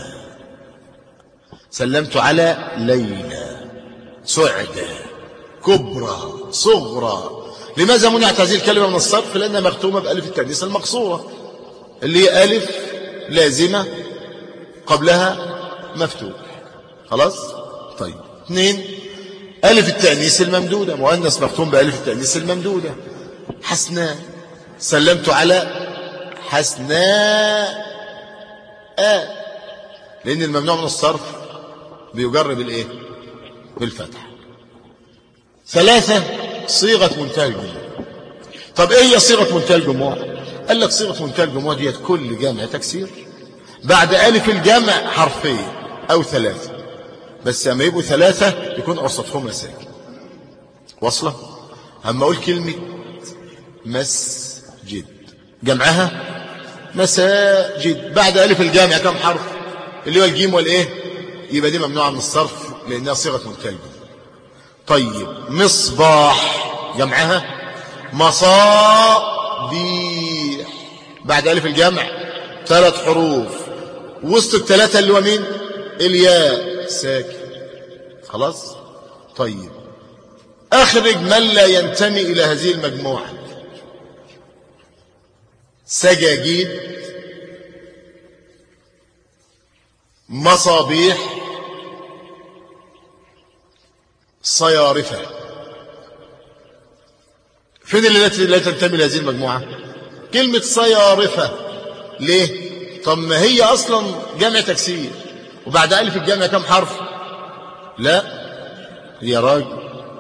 سلمت على ليلى، سعدى، كبرى، صغرى. لماذا منعت هذه الكلمة من الصرف؟ لأنها مختومة بألف التأنيث المقصورة اللي هي ألف لازمة قبلها مفتوح. خلاص. طيب، اثنين، ألف التأنيث الممدودة، مؤنث مختوم بألف التأنيث الممدودة. حسناء، سلمت على حسناء، آه. لأن الممنوع من الصرف بيجر بالإيه؟ بالفتح. ثلاثة، صيغة منتهى الجموع. طب إيه هي صيغة منتهى الجموع؟ قال لك صيغة منتهى الجموع دي كل جمع تكسير بعد ألف الجمع حرفين أو ثلاثة، بس لما يبقوا ثلاثة يكون أوسطهما ساكن. وصلة؟ أما أقول كلمة مسجد جمعها مساجد، بعد ألف الجامع كم حرف؟ اللي هو الجيم والإيه؟ يبقى دي ممنوعة من الصرف لأنها صيغة منتهى الجموع. طيب، مصباح جمعها مصابيح، بعد ألف الجمع ثلاث حروف، وسط الثلاثة اللي هو مين؟ الياء ساكن. خلاص. طيب، أخرج من لا ينتمي إلى هذه المجموعة. سجاجيد، مصابيح، صيارفة. فين اللي لا تنتمي لهذه المجموعة؟ كلمة صيارفة. ليه؟ طب ما هي أصلا جمع تكسير وبعد ألف الجمع كم حرف؟ لا يا راجل،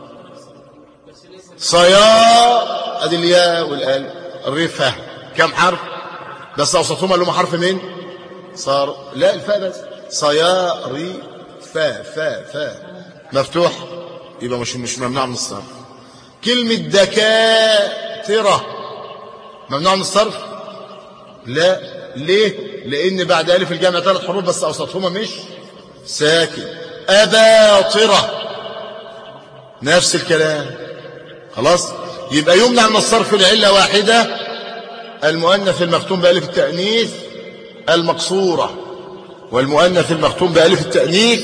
صيا ادي الياء والالف، الرفة كم حرف؟ بس اوسطهما اللي هم حرف مين؟ صار لا الفاء بس. صيا ري فا فا فا مفتوح، يبقى مش مش ممنوع من الصرف. كلمة دكاترة ممنوع من الصرف؟ لا. ليه؟ لأن بعد ألف الجامع ثلاث حروف بس أوسطهما مش ساكن. أباطرة نفس الكلام. خلاص. يبقى يمنع من الصرف لعلة واحدة، المؤنث المختوم بألف التأنيث المقصورة والمؤنث المختوم بألف التأنيث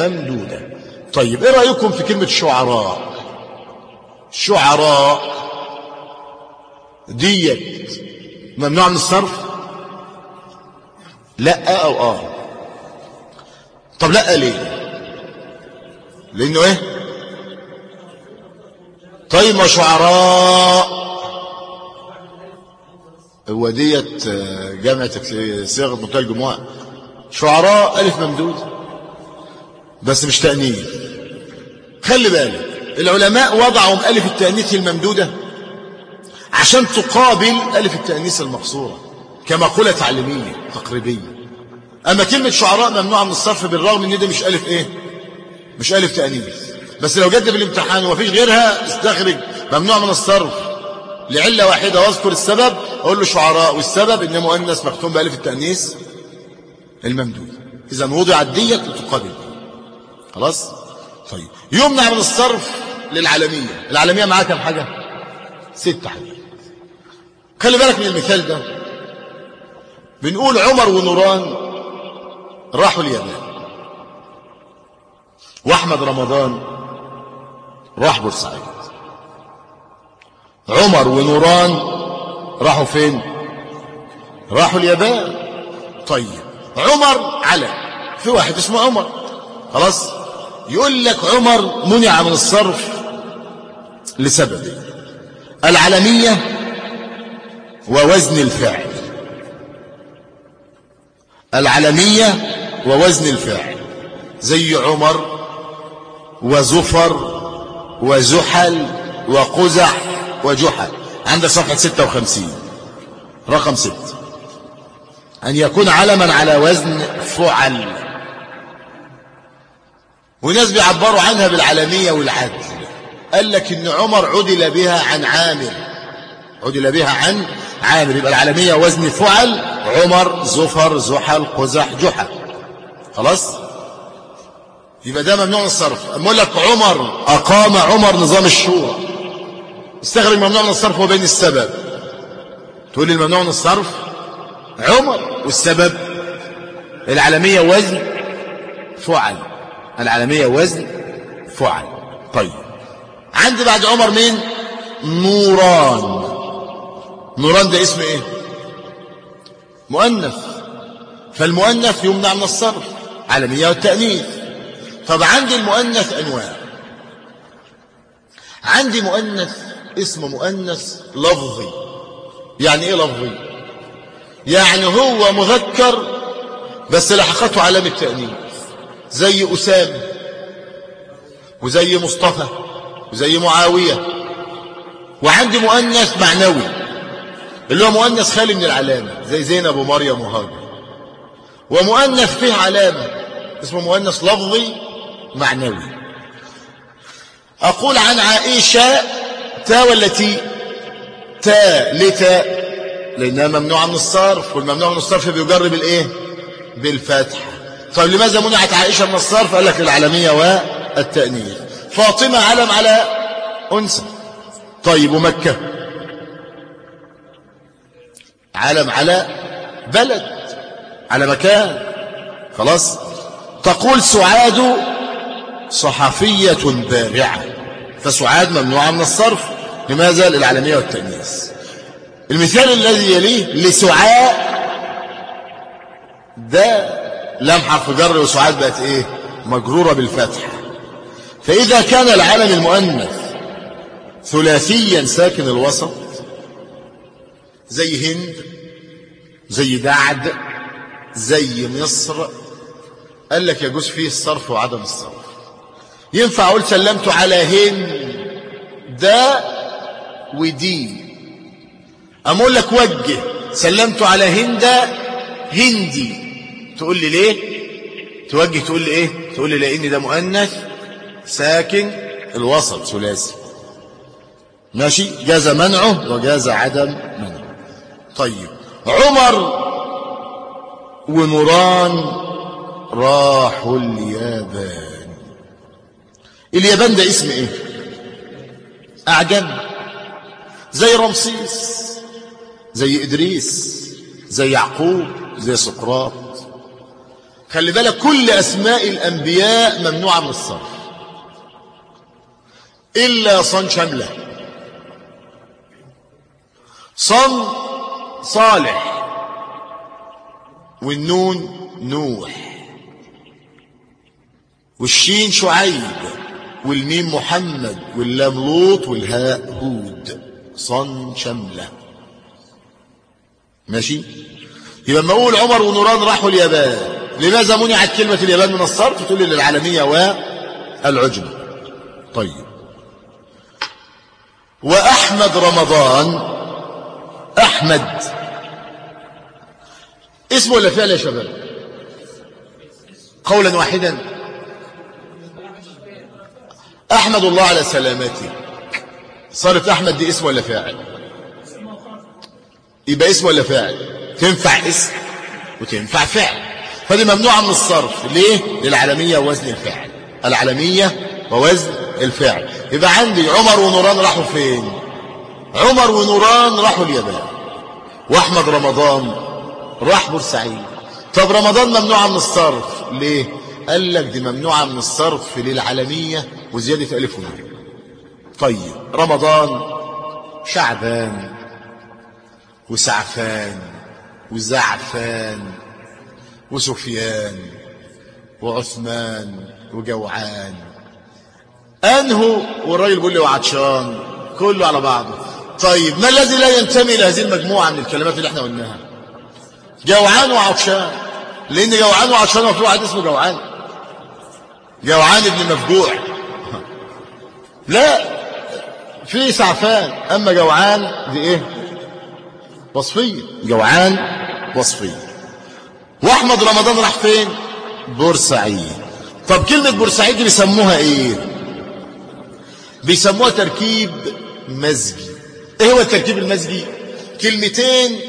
الممدودة. طيب، ايه رأيكم في كلمة شعراء؟ شعراء ديت ممنوع من الصرف؟ لا او اه. طب لا ليه؟ لانه ايه؟ طيب ما شعراء، هو ديت جامعة صيغة منتهى الجموع، شعراء ألف ممدود بس مش تأنيث. خلي بالك العلماء وضعوا ألف التأنيث الممدودة عشان تقابل ألف التأنيث المقصورة كمقولة تعليمية تقريبية. أما كلمة شعراء ممنوعة من الصرف بالرغم إن ده مش ألف إيه؟ مش ألف تأنيث. بس لو جد في الامتحان ومفيش غيرها استخرج ممنوع من الصرف لعلة واحدة واذكر السبب، أقول له شعراء، والسبب إن مؤنث مختوم بألف التأنيث الممدود. إذا وضعت ديت لتقابل. خلاص؟ طيب يمنع من الصرف للعالمية. العالمية معاها كم حاجة؟ ست حاجات. خلي بالك من المثال ده. بنقول عمر ونوران راحوا اليابان، واحمد رمضان راح بورسعيد. عمر ونوران راحوا فين؟ راحوا اليابان. طيب عمر على في واحد اسمه عمر، خلاص؟ يقول لك عمر منع من الصرف لسبب العلمية ووزن الفعل. العلمية ووزن الفعل زي عمر وزفر وزحل وقزح وجحل. عندك صفحة ستة وخمسين رقم ستة. أن يكون علما على وزن فعل، وناس بيعبروا عنها بالعلمية والعدل. قال لك إن عمر عدل بها عن عامر، عدل بها عن عامر، يبقى العلمية وزن فعل عمر زفر زحل قزح جحل. خلاص؟ يبقى ده ممنوع من الصرف. أما أقول لك عمر أقام عمر نظام الشورى، استخرج ممنوع من الصرف وبين السبب. تقول لي الممنوع من الصرف عمر، والسبب العلمية وزن فعل، العلمية وزن فعل. طيب عندي بعد عمر مين؟ نوران. نوران ده اسم ايه؟ مؤنث، فالمؤنث يمنع من الصرف، علمية والتأنيث. طب عندي المؤنث أنواع. عندي مؤنث اسمه مؤنث لفظي. يعني ايه لفظي؟ يعني هو مذكر بس لحقته علامة تأنيث، زي أسامة وزي مصطفى وزي معاوية. وعندي مؤنث معنوي اللي هو مؤنث خالي من العلامة زي زينب ومريم وهاجر. ومؤنث فيه علامة اسمه مؤنث لفظي معنوي. أقول عن عائشة تا والتي تا لتا لأنها ممنوعة من الصرف، والممنوع من الصرف بيجرب الإيه؟ بالفتح. طيب لماذا منعت عائشة من الصرف؟ قال لك العلمية والتأنيث. فاطمة علم على أنثى. طيب ومكة علم على بلد، على مكان. خلاص؟ تقول سعاد صحفية بارعة، فسعاد ممنوعة من الصرف. لماذا؟ للعلمية والتأنيث. المثال الذي يليه لسعاء ده لام حرف جر، وسعاد بقت ايه؟ مجرورة بالفتحة. فإذا كان العلم المؤنث ثلاثيا ساكن الوسط زي هند زي دعد زي مصر، قال لك يجوز فيه الصرف وعدم الصرف. ينفع أقول سلمت على هند ده ودي، أقول لك وجه سلمت على هند هندي، تقول لي ليه؟ توجه تقول لي ايه؟ تقول لي لأن ده مؤنث ساكن الوسط ثلاثي. ماشي؟ جاز منعه وجاز عدم منعه. طيب عمر ونوران راحوا اليابان. اليابان ده اسم ايه؟ أعجم، زي رمسيس زي إدريس زي يعقوب زي سقراط. خلي بالك كل أسماء الأنبياء ممنوعة من الصرف إلا صن شملة. صن صالح، والنون نوح، والشين شعيب، والميم محمد، واللام لوط، والهاء هود. صن شملة. ماشي. يبقى لما اقول عمر ونوران راحوا اليابان، لماذا منعت كلمة اليابان من الصرف؟ تقول لي للعالمية والعجمة. طيب. وأحمد رمضان، أحمد اسمه ولا فعل يا شباب؟ قولا واحدا. أحمد الله على سلامتك، صارت أحمد دي اسم ولا فاعل؟ يبقى اسم ولا فاعل؟ تنفع اسم وتنفع فعل، فدي ممنوعة من الصرف. ليه؟ للعالمية ووزن الفاعل، العالمية ووزن الفاعل. يبقى عندي عمر ونوران راحوا فين؟ عمر ونوران راحوا اليابان، واحمد رمضان راح بورسعيد. طب رمضان ممنوعة من الصرف ليه؟ قال لك دي ممنوعة من الصرف للعالمية وزيادة ألف ونون. طيب. رمضان شعبان وسعفان وزعفان وسفيان وعثمان وجوعان. أنهو والراجل بيقول لي وعطشان، كله على بعضه. طيب ما الذي لا ينتمي إلى هذه المجموعة من الكلمات اللي احنا قلناها؟ جوعان وعطشان، لأن جوعان وعطشان وفي واحد اسمه جوعان، جوعان ابن مفجوع. لا، في سعفان، أما جوعان دي إيه؟ وصفية. جوعان وصفية. وأحمد رمضان راح فين؟ بورسعيد. طب كلمة بورسعيد دي بيسموها إيه؟ بيسموها تركيب مزجي. إيه هو التركيب المزجي؟ كلمتين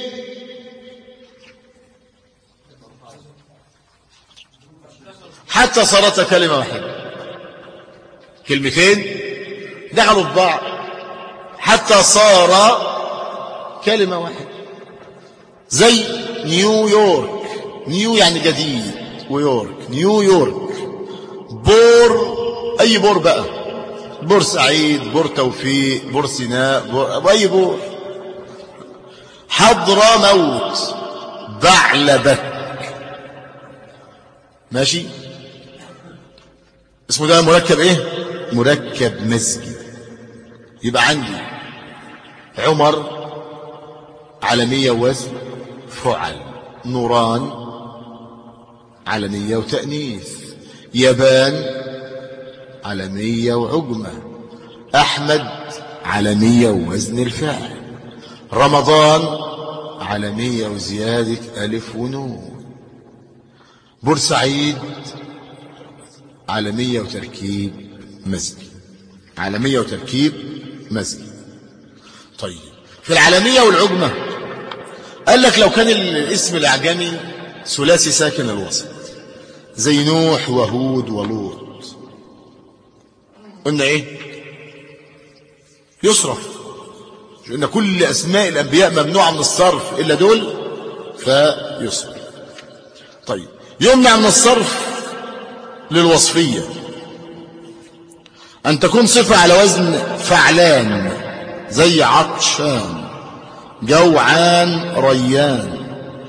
حتى صارت كلمة واحدة، كلمتين دخلوا في بعض حتى صار كلمة واحدة. زي نيويورك، نيو يعني جديد، ويورك نيويورك. بور، أي بور بقى، بورسعيد، بور توفيق، بور سيناء، بور أي بور. حضرموت، بعلبك. ماشي. اسمه ده مركب ايه؟ مركب مزجي. يبقى عندي عمر علمية وزن فعل، نوران علمية وتأنيث، يابان علمية وعجمة، أحمد علمية ووزن الفعل، رمضان علمية وزيادة ألف ونون، بورسعيد عالمية وتركيب مزجي، عالمية وتركيب مزجي. طيب في العالمية والعجمة قال لك لو كان الاسم الأعجمي ثلاثي ساكن الوسط زي نوح وهود ولوط، قلنا ايه؟ يصرف، لأن كل أسماء الأنبياء ممنوعة من الصرف إلا دول فيصرف. طيب يمنع من الصرف للوصفية أن تكون صفة على وزن فعلان زي عطشان، جوعان، ريان.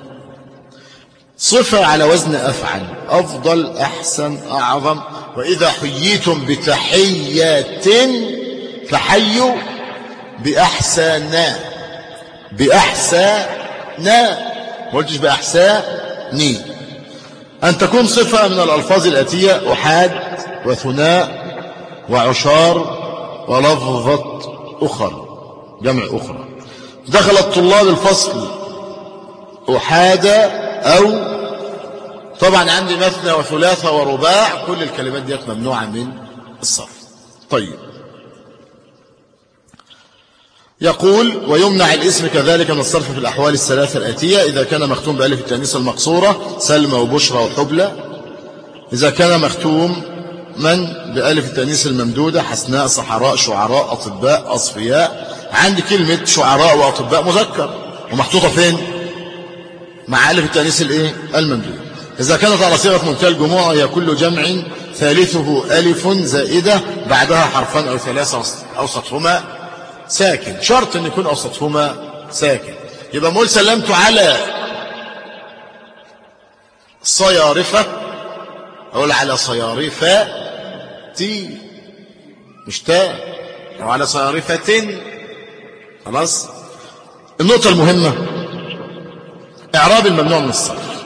صفة على وزن أفعل، أفضل، أحسن، أعظم. وإذا حييتم بتحية فحيوا بأحسن، بأحسن، ما قلتش بأحساني. أن تكون صفة من الألفاظ الآتية أحاد وثناء وعشار ولفظة أخر، جمع أخرى. دخل الطلاب الفصل أحاد، أو طبعا عندي مثنى وثلاثة ورباع، كل الكلمات دي ممنوعة من الصرف. طيب يقول ويمنع الاسم كذلك من الصرف في الأحوال الثلاثة الآتية: إذا كان مختوم بألف التأنيث المقصورة سلمى وبشرى وحبلى، إذا كان مختوم من بألف التأنيث الممدودة حسناء، صحراء، شعراء، أطباء، أصفياء. عندي كلمة شعراء وأطباء مذكر ومحطوطة فين؟ مع ألف التأنيث الإيه؟ الممدودة. إذا كانت على صيغة منتهى الجموع هي كل جمع ثالثه ألف زائدة بعدها حرفان أو ثلاثة أوسطهما ساكن، شرط أن يكون أوسطهما ساكن. يبقى مقول سلمت على صيارفة، أقول على صيارفة تي مش تاء، أو على صيارفة. خلاص. النقطة المهمة إعراب الممنوع من الصرف.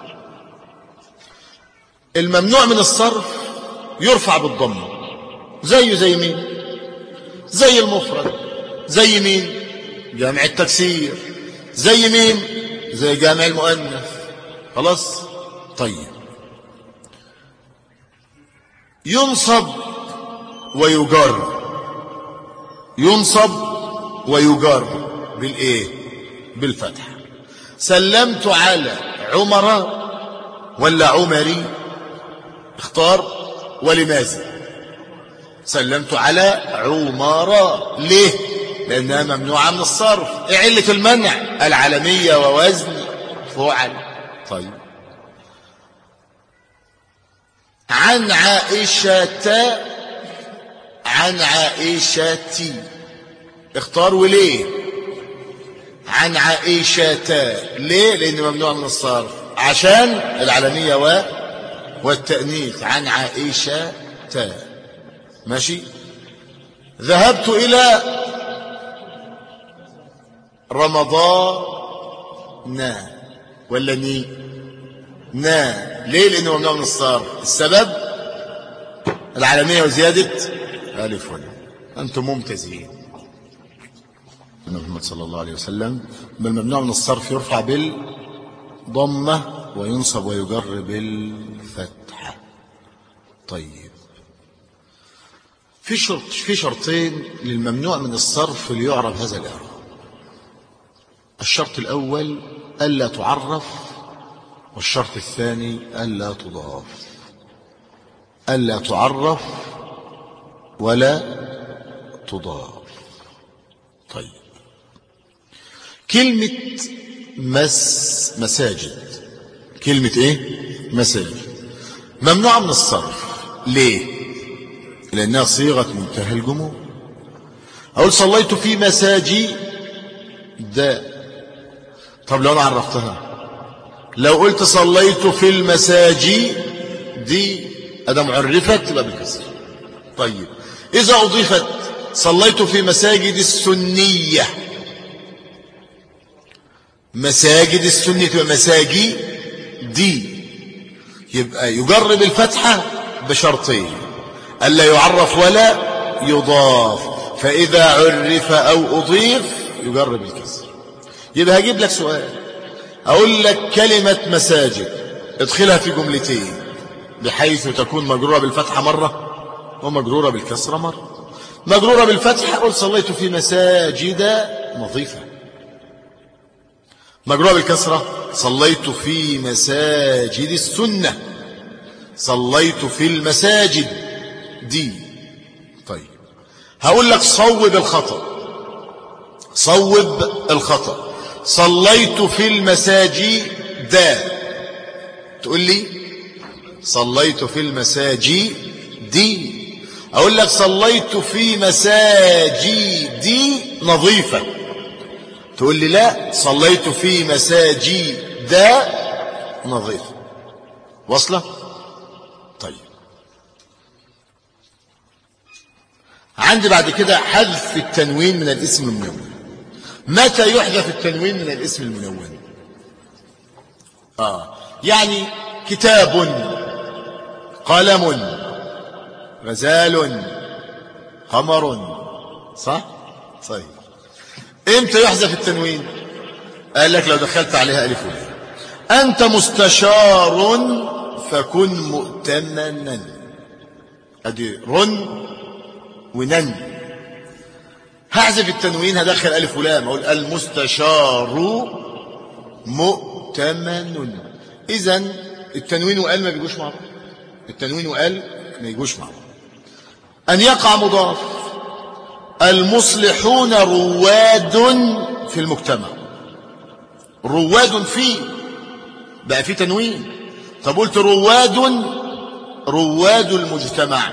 الممنوع من الصرف يرفع بالضم، زيه زي مين؟ زي المفرد. زي مين؟ جامع التكسير. زي مين؟ زي جامع المؤنث. خلاص. طيب، ينصب ويجر. ينصب ويجر بالايه؟ بالفتح. سلمت على عمر ولا عمري؟ اختار. ولماذا؟ سلمت على عمر. ليه؟ لأنها ممنوعة من الصرف. ايه علة المنع؟ العالمية ووزن فعل. طيب، عن عائشة. عن عائشتي. اختار. وليه؟ عن عائشة. ليه؟ لأن ممنوع من الصرف، عشان العالمية و... والتأنيث. عن عائشة. ماشي. ذهبت إلى رمضان نا ولا ني؟ نا. ليه؟ لأنه ممنوع من الصرف. السبب العالمية وزيادة ألف ولام. أنتم ممتازين. محمد صلى الله عليه وسلم. بل ممنوع من الصرف يرفع بالضمة وينصب ويجر بالفتحة. طيب، في شرط في شرطين للممنوع من الصرف ليعرب هذا الإعراب. الشرط الأول ألا تعرف، والشرط الثاني ألا تضاف. ألا تعرف ولا تضاف. طيب، كلمة مس مساجد. كلمة ايه؟ مساجد ممنوعة من الصرف. ليه؟ لأنها صيغة منتهى الجموع. أقول صليت في مساجد. طب لو أنا عرفتها، لو قلت صليت في المساجد دي أدام عرفت تبقى بالكسر. طيب، إذا أضيفت صليت في مساجد السنية. مساجد السنية تبقى مساجد دي، يبقى يجرب الفتحة بشرطين: ألا يعرف ولا يضاف. فإذا عرف أو أضيف يجرب الكسر. يبقى هجيب لك سؤال، أقول لك كلمة مساجد ادخلها في جملتين بحيث تكون مجرورة بالفتحة مرة ومجرورة بالكسرة مرة. مجرورة بالفتحة قل صليت في مساجد نظيفة. مجرورة بالكسرة صليت في مساجد السنة. صليت في المساجد دي. طيب، هقول لك صوب الخطأ. صوب الخطأ. صليت في المساجد دا، تقول لي صليت في المساجد دي. أقول لك صليت في مساجد نظيفة، تقول لي لا، صليت في مساجد نظيفة. وصلة؟ طيب، عندي بعد كده حذف التنوين من الاسم المنون. متى يحذف التنوين من الاسم المنون؟ آه يعني كتاب، قلم، غزال، قمر. صح؟ طيب، امتى يحذف التنوين؟ قال لك لو دخلت عليها ألف ولام. أنت مستشار فكن مؤتمنا. أدي رن ونن. هحذف التنوين، هدخل ألف ولام، أقول المستشار مؤتمن. إذن التنوين وقال ما بيجوش مع بعض. التنوين وقال ما يجوش مع بعض. أن يقع مضاف. المصلحون رواد في المجتمع. رواد فيه بقى في تنوين. طب قلت رواد، رواد المجتمع.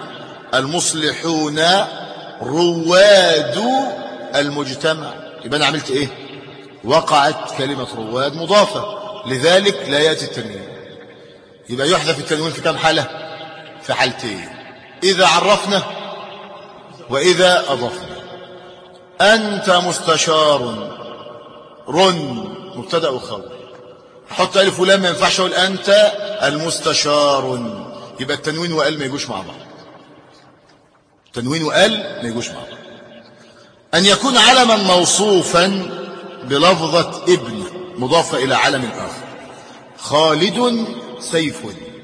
المصلحون رواد المجتمع، يبقى أنا عملت إيه؟ وقعت كلمة رواد مضافة، لذلك لا يأتي التنوين. يبقى يحذف التنوين في كم حالة؟ في حالتين: إذا عرفنا وإذا أضفنا. أنت مستشار، رن مبتدأ وخبر، حط ألف ولام، ما ينفعش أقول أنت المستشار، يبقى التنوين وقال ما يجوش مع بعض. التنوين وقال ما يجوش مع بعض. أن يكون علما موصوفا بلفظة ابن مضافة إلى علم آخر. خالد سيف،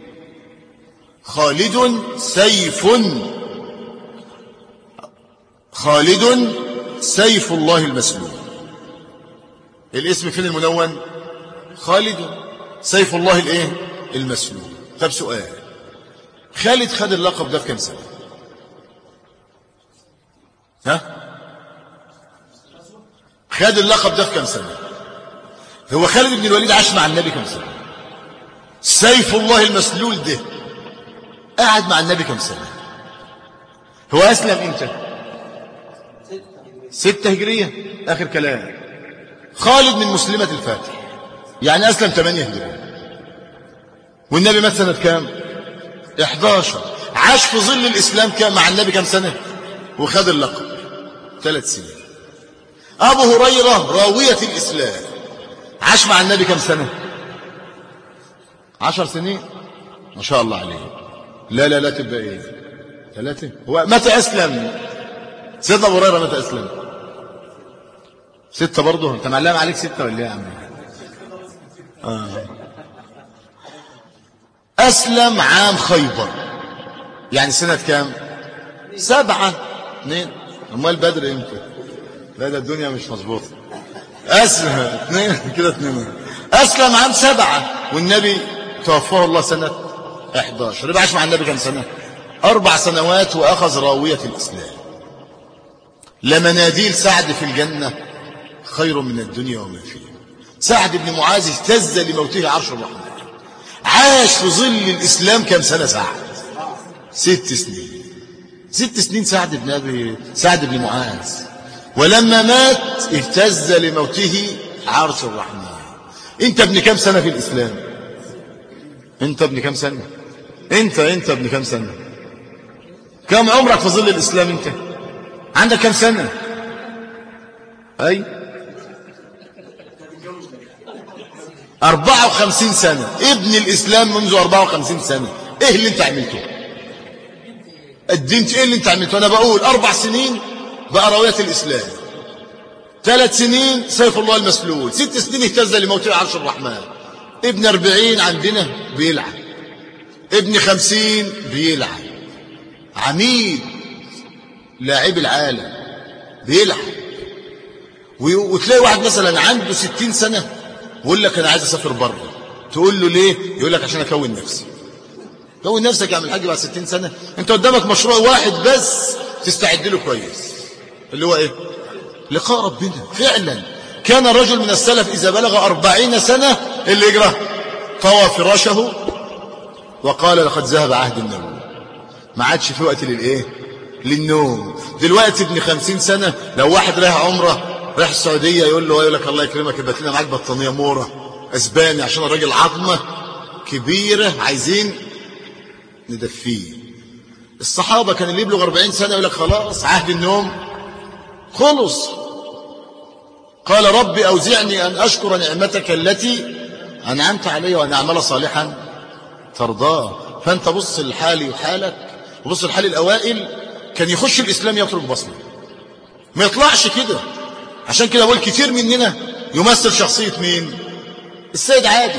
خالد سيف، خالد سيف الله المسلول. الاسم فين المنون؟ خالد سيف الله الايه المسلول. طب سؤال، خالد خد اللقب ده في كم سنة؟ ها خد اللقب ده في كم سنة؟ هو خالد بن الوليد عاش مع النبي كم سنة؟ سيف الله المسلول ده قعد مع النبي كم سنة؟ هو أسلم امتى؟ ستة هجرية آخر كلام. خالد من مسلمة الفاتح، يعني أسلم ثمانية هجرية، والنبي مات سنة كام؟ إحداشر. عاش في ظل الإسلام كام مع النبي كم سنة؟ وخد اللقب ثلاث سنين. أبو هريرة راوية الإسلام عاش مع النبي كم سنة؟ عشر سنين، ما شاء الله عليه. لا لا لا تبقى إيه ثلاثة. هو متى أسلم سيدنا أبو هريرة؟ متى أسلم؟ ستة برضه. أنت معلم عليك ستة ولا إيه يا عم؟ آه. أسلم عام خيبر، يعني سنة كام؟ سبعة اثنين. أمال بدر إمتى؟ لا ده الدنيا مش مظبوطة. أسلم اثنين كده اثنين. أسلم عام سبعة والنبي توفاه الله سنة إحداشر. يبقى عاش مع النبي كم سنة؟ أربع سنوات وأخذ راوية الإسلام. لمناديل سعد في الجنة خير من الدنيا وما فيها. سعد بن معاذ اهتز لموته عرش الرحمن. عاش في ظل الإسلام كم سنة سعد؟ ست سنين. ست سنين سعد بن أبي سعد بن معاذ، ولما مات اهتز لموته عرش الرحمن. انت ابن كم سنة في الإسلام؟ انت ابن كم سنة؟ انت انت ابن كم سنة؟ كم عمرك في ظل الإسلام؟ انت عندك كم سنة؟ اي أربعة وخمسين سنة. ابن الإسلام منذ أربعة وخمسين سنة. ايه اللي انت عملته؟ الدين ايه اللي انت عملته؟ انا بقول اربع سنين بقى راوية الإسلام، ثلاث سنين سيف الله المسلول، ست سنين اهتز لموته عرش الرحمن. ابن أربعين عندنا بيلعب، ابن خمسين بيلعب، عميد لاعب العالم بيلعب. وتلاقي واحد مثلا عنده ستين سنة ويقول لك أنا عايز أسافر بره، تقول له ليه؟ يقول لك عشان أكون نفسي. كون نفسك يا عم الحاج بعد ستين سنة. أنت قدامك مشروع واحد بس تستعد له كويس، اللي هو إيه؟ لقاء ربنا. فعلا كان رجل من السلف إذا بلغ أربعين سنة اللي يجرى طوى فراشه وقال لقد ذهب عهد النوم. ما عادش في وقت للإيه؟ للنوم. دلوقتي ابن خمسين سنة لو واحد رايح عمره رايح السعودية يقول له يقول لك الله يكرمك يبقى لنا معاك بطانية مورة اسباني عشان الراجل عظمة كبيرة عايزين ندفيه. الصحابة كان اللي يبلغ أربعين سنة يقول لك خلاص عهد النوم خلص. قال ربي أوزعني أن أشكر نعمتك التي أنعمت علي وأن أعمل صالحا ترضاه. فأنت بص لحالي وحالك وبص لحال الأوائل. كان يخش الإسلام يترك بصمة، ما يطلعش كده. عشان كده أقول كتير مننا يمثل شخصية مين؟ السيد عادي.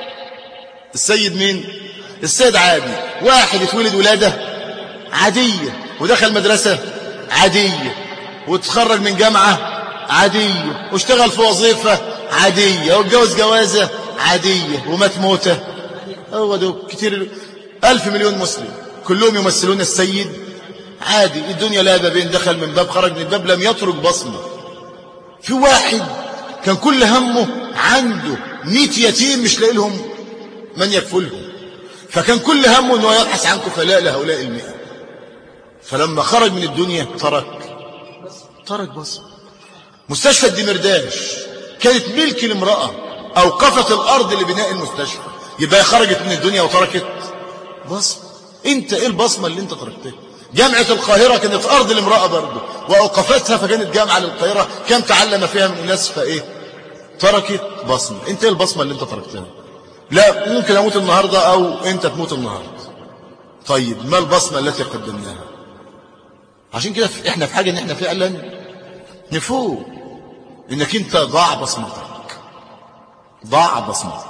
السيد مين؟ السيد عادي. واحد اتولد ولادة عادية ودخل مدرسة عادية وتخرج من جامعة عادية واشتغل في وظيفة عادية واتجوز جوازة عادية ومات موتة. هو ده كتير. ألف مليون مسلم كلهم يمثلون السيد عادي. الدنيا لا بابين، دخل من باب خرج من باب، لم يترك بصمة. في واحد كان كل همه عنده مئة يتيم مش لاقي لهم من يكفلهم، فكان كل همه انه يبحث عن كفلاء لهؤلاء المئة. فلما خرج من الدنيا ترك ترك بصمة. مستشفى الدمرداش كانت ملك الامرأة، أوقفت الأرض لبناء المستشفى، يبقى خرجت من الدنيا وتركت بصمة. انت ايه البصمة اللي انت تركتها؟ جامعة القاهرة كانت أرض الامرأة برضه وأوقفتها، فكانت جامعة للقاهرة كم تعلم فيها من الناس، فايه تركت بصمة. انت ايه البصمة اللي انت تركتها؟ لا ممكن اموت النهاردة او انت تموت النهاردة. طيب ما البصمة التي قدمناها؟ عشان كده احنا في حاجة ان احنا فعلا نفوق، انك انت ضاع بصمتك، ضاع بصمتك.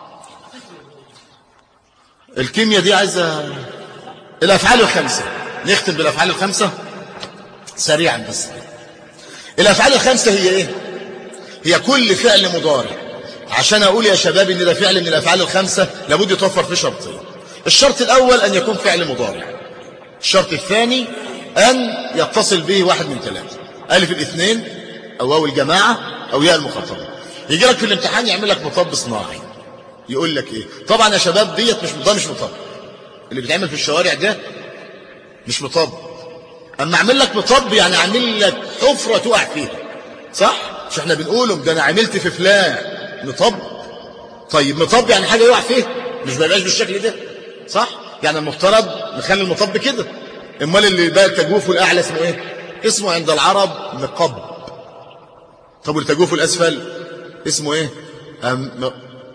الكيمياء دي عايزة الافعال الخمسة. نختم بالافعال الخمسة سريعا بس. الافعال الخمسة هي ايه؟ هي كل فعل مضارع. عشان اقول يا شباب ان ده فعل من الافعال الخمسة لابد يتوفر فيه شرطين. الشرط الاول ان يكون فعل مضارع، الشرط الثاني ان يتصل به واحد من ثلاثة: الف الاثنين او واو الجماعة او ياء المخاطبة. يجي لك في الامتحان يعمل لك مطب صناعي، يقول لك ايه؟ طبعا يا شباب ديت مش ده مش مطب، اللي بيتعمل في الشوارع ده مش مطب. اما اعمل لك مطب يعني اعمل لك حفرة تقع فيها، صح؟ مش احنا بنقولهم ده انا عملت في فلان مطب. طيب مطب يعني حاجة يقع فيها، مش بيبقاش بالشكل ده، صح؟ يعني المفترض نخلي المطب كده. امال اللي بقى التجويف الاعلى اسمه ايه؟ اسمه عند العرب مقب. طب والتجويف الاسفل اسمه ايه؟ أم...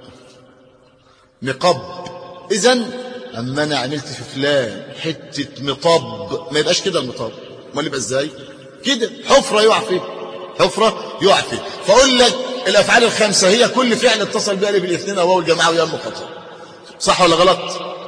مقب. اذن اما انا عملت في فلان حته مطب ما يبقاش كده المطب، امال يبقى ازاي؟ كده حفره يقع فيه، حفره يقع فيه. فاقول لك الافعال الخمسه هي كل فعل اتصل بالف الاثنين او واو الجماعه وياء المخاطبه. صح ولا غلط؟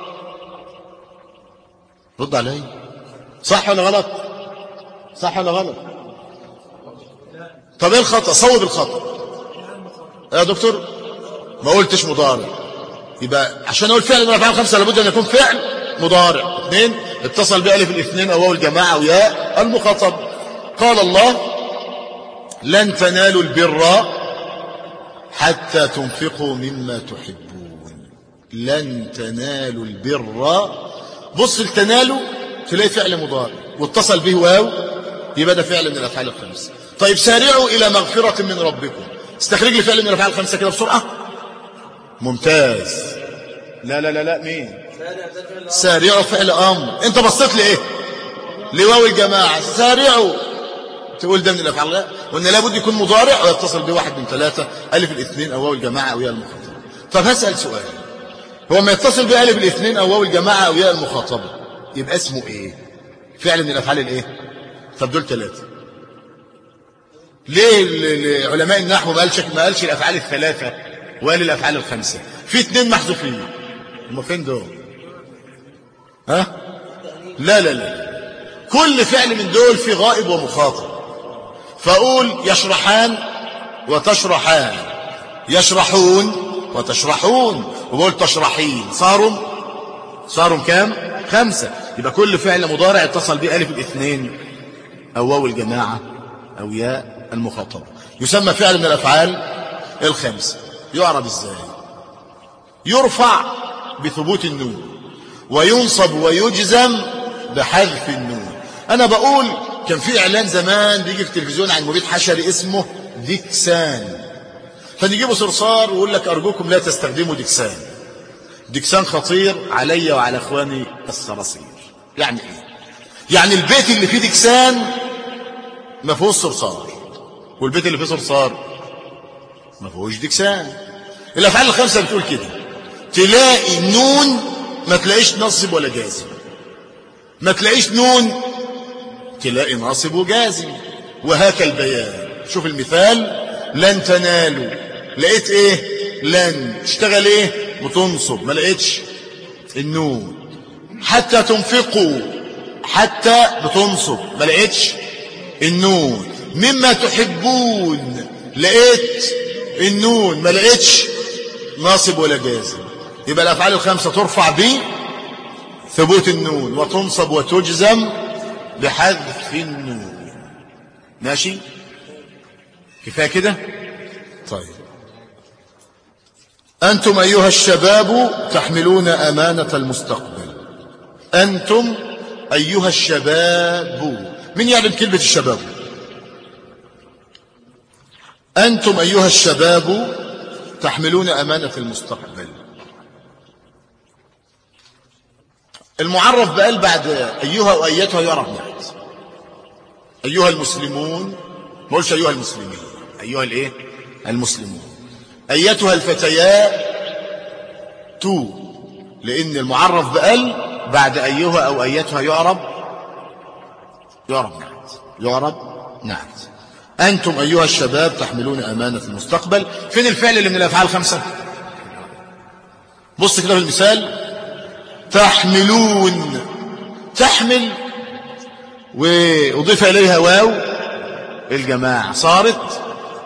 رد علي. صح ولا غلط؟ صح ولا غلط؟ طب ايه الخطا؟ صوب الخطا يا دكتور. ما قلتش مضارع، يبقى عشان اقول فعل من الافعال الخمسه لابد ان يكون فعل مضارع. اثنين اتصل بالف الاثنين او واو الجماعه وياء المخاطب. قال الله: لن تنالوا البر حتى تنفقوا مما تحبون. لن تنالوا البر، بص التنالوا تلاقي فعل مضارع واتصل به واو، يبقى ده فعل من الافعال الخمسه. طيب سارعوا الى مغفره من ربكم، استخرج لي فعل من الافعال الخمسه كده بسرعه. ممتاز. لا لا لا لا مين؟ سارعوا فعل امر. انت بصيت لي ايه؟ لواو الجماعه. سارعوا تقول ده من الافعال، لا، وان لابد يكون مضارع ويتصل بواحد من ثلاثه: الف الاثنين او واو الجماعه او ياء المخاطبه. طب هسال سؤال: هو ما يتصل بالف الاثنين او واو الجماعه او ياء المخاطبه يبقى اسمه ايه؟ فعل من الافعال الايه؟ طب دول ثلاثه. ليه علماء النحو ما قالش ما قالش الافعال الثلاثه وقال الافعال الخمسه؟ في اثنين محذوفين، هم فين دول؟ ها؟ لا لا لا، كل فعل من دول في غائب ومخاطب. فاقول يشرحان وتشرحان، يشرحون وتشرحون، وبقول تشرحين. صاروا صاروا كام؟ خمسه. يبقى كل فعل مضارع اتصل به الف الاثنين او واو الجماعه او ياء المخاطبه يسمى فعل من الافعال الخمسه. يعرب ازاي؟ يرفع بثبوت النون، وينصب ويجزم بحذف النون. انا بقول كان في اعلان زمان بيجي في التلفزيون عن مبيد حشري اسمه ديكسان، فنجيبوا صرصار ويقول لك ارجوكم لا تستخدموا ديكسان، ديكسان خطير علي وعلى اخواني الصراصير. يعني ايه؟ يعني البيت اللي فيه ديكسان ما فيهوش صرصار، والبيت اللي فيه صرصار ما فيهوش ديكسان. الافعال الخمسه بتقول كده، تلاقي نون ما تلاقيش نصب ولا جازم، ما تلاقيش نون تلاقي ناصب وجازم، وهكا البيان. شوف المثال: لن تنالوا، لقيت ايه؟ لن. اشتغل ايه؟ بتنصب، ما لقيتش النون. حتى تنفقوا، حتى بتنصب، ما لقيتش النون. مما تحبون، لقيت النون، ما لقيتش ناصب ولا جازم. يبقى الافعال الخمسه ترفع بثبوت النون، وتنصب وتجزم بحذف النون. ماشي؟ كفايه كده؟ طيب. انتم ايها الشباب تحملون امانه المستقبل. انتم ايها الشباب، من يعلم كلمه الشباب؟ أنتم أيها الشباب تحملون أمانة المستقبل. المعرف بقال بعد أيها وأيتها يعرف نعت. أيها المسلمون، ما قلش أيها المسلمين، أيها الإيه؟ المسلمون. أيتها الفتيات تو، لأن المعرف بقال بعد أيها أو أيتها يعرب يعرب نعت يعرب نعت. أنتم أيها الشباب تحملون أمانة المستقبل. فين الفعل اللي من الأفعال خمسة؟ بص كده في المثال، تحملون، تحمل وأضيف إليها واو الجماعة صارت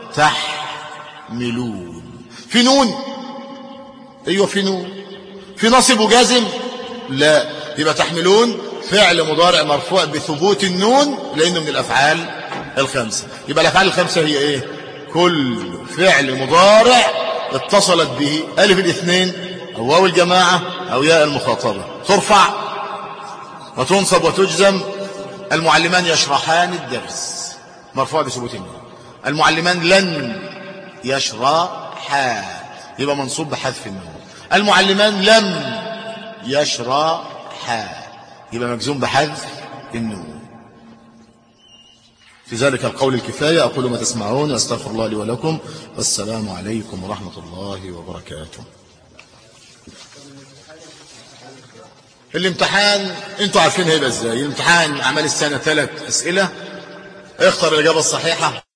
تحملون. في نون؟ أيوة في نون. في نصب وجازم؟ لا. يبقى تحملون فعل مضارع مرفوع بثبوت النون لأنه من الأفعال الخمسة. يبقى الأفعال الخمسة هي إيه؟ كل فعل مضارع اتصلت به ألف الاثنين أو واو الجماعة أو ياء المخاطبة، ترفع وتنصب وتجزم. المعلمان يشرحان الدرس مرفوع بثبوت النون. المعلمان لن يشرحا يبقى منصوب بحذف النون. المعلمان لم يشرحا يبقى مجزوم بحذف النون. في ذلك القول الكفاية. أقول ما تسمعون، أستغفر الله لي ولكم، والسلام عليكم ورحمة الله وبركاته. الامتحان انتوا عارفين هيبقى ازاي. الامتحان اعمال السنة ثلاث أسئلة، اختر الإجابة الصحيحة.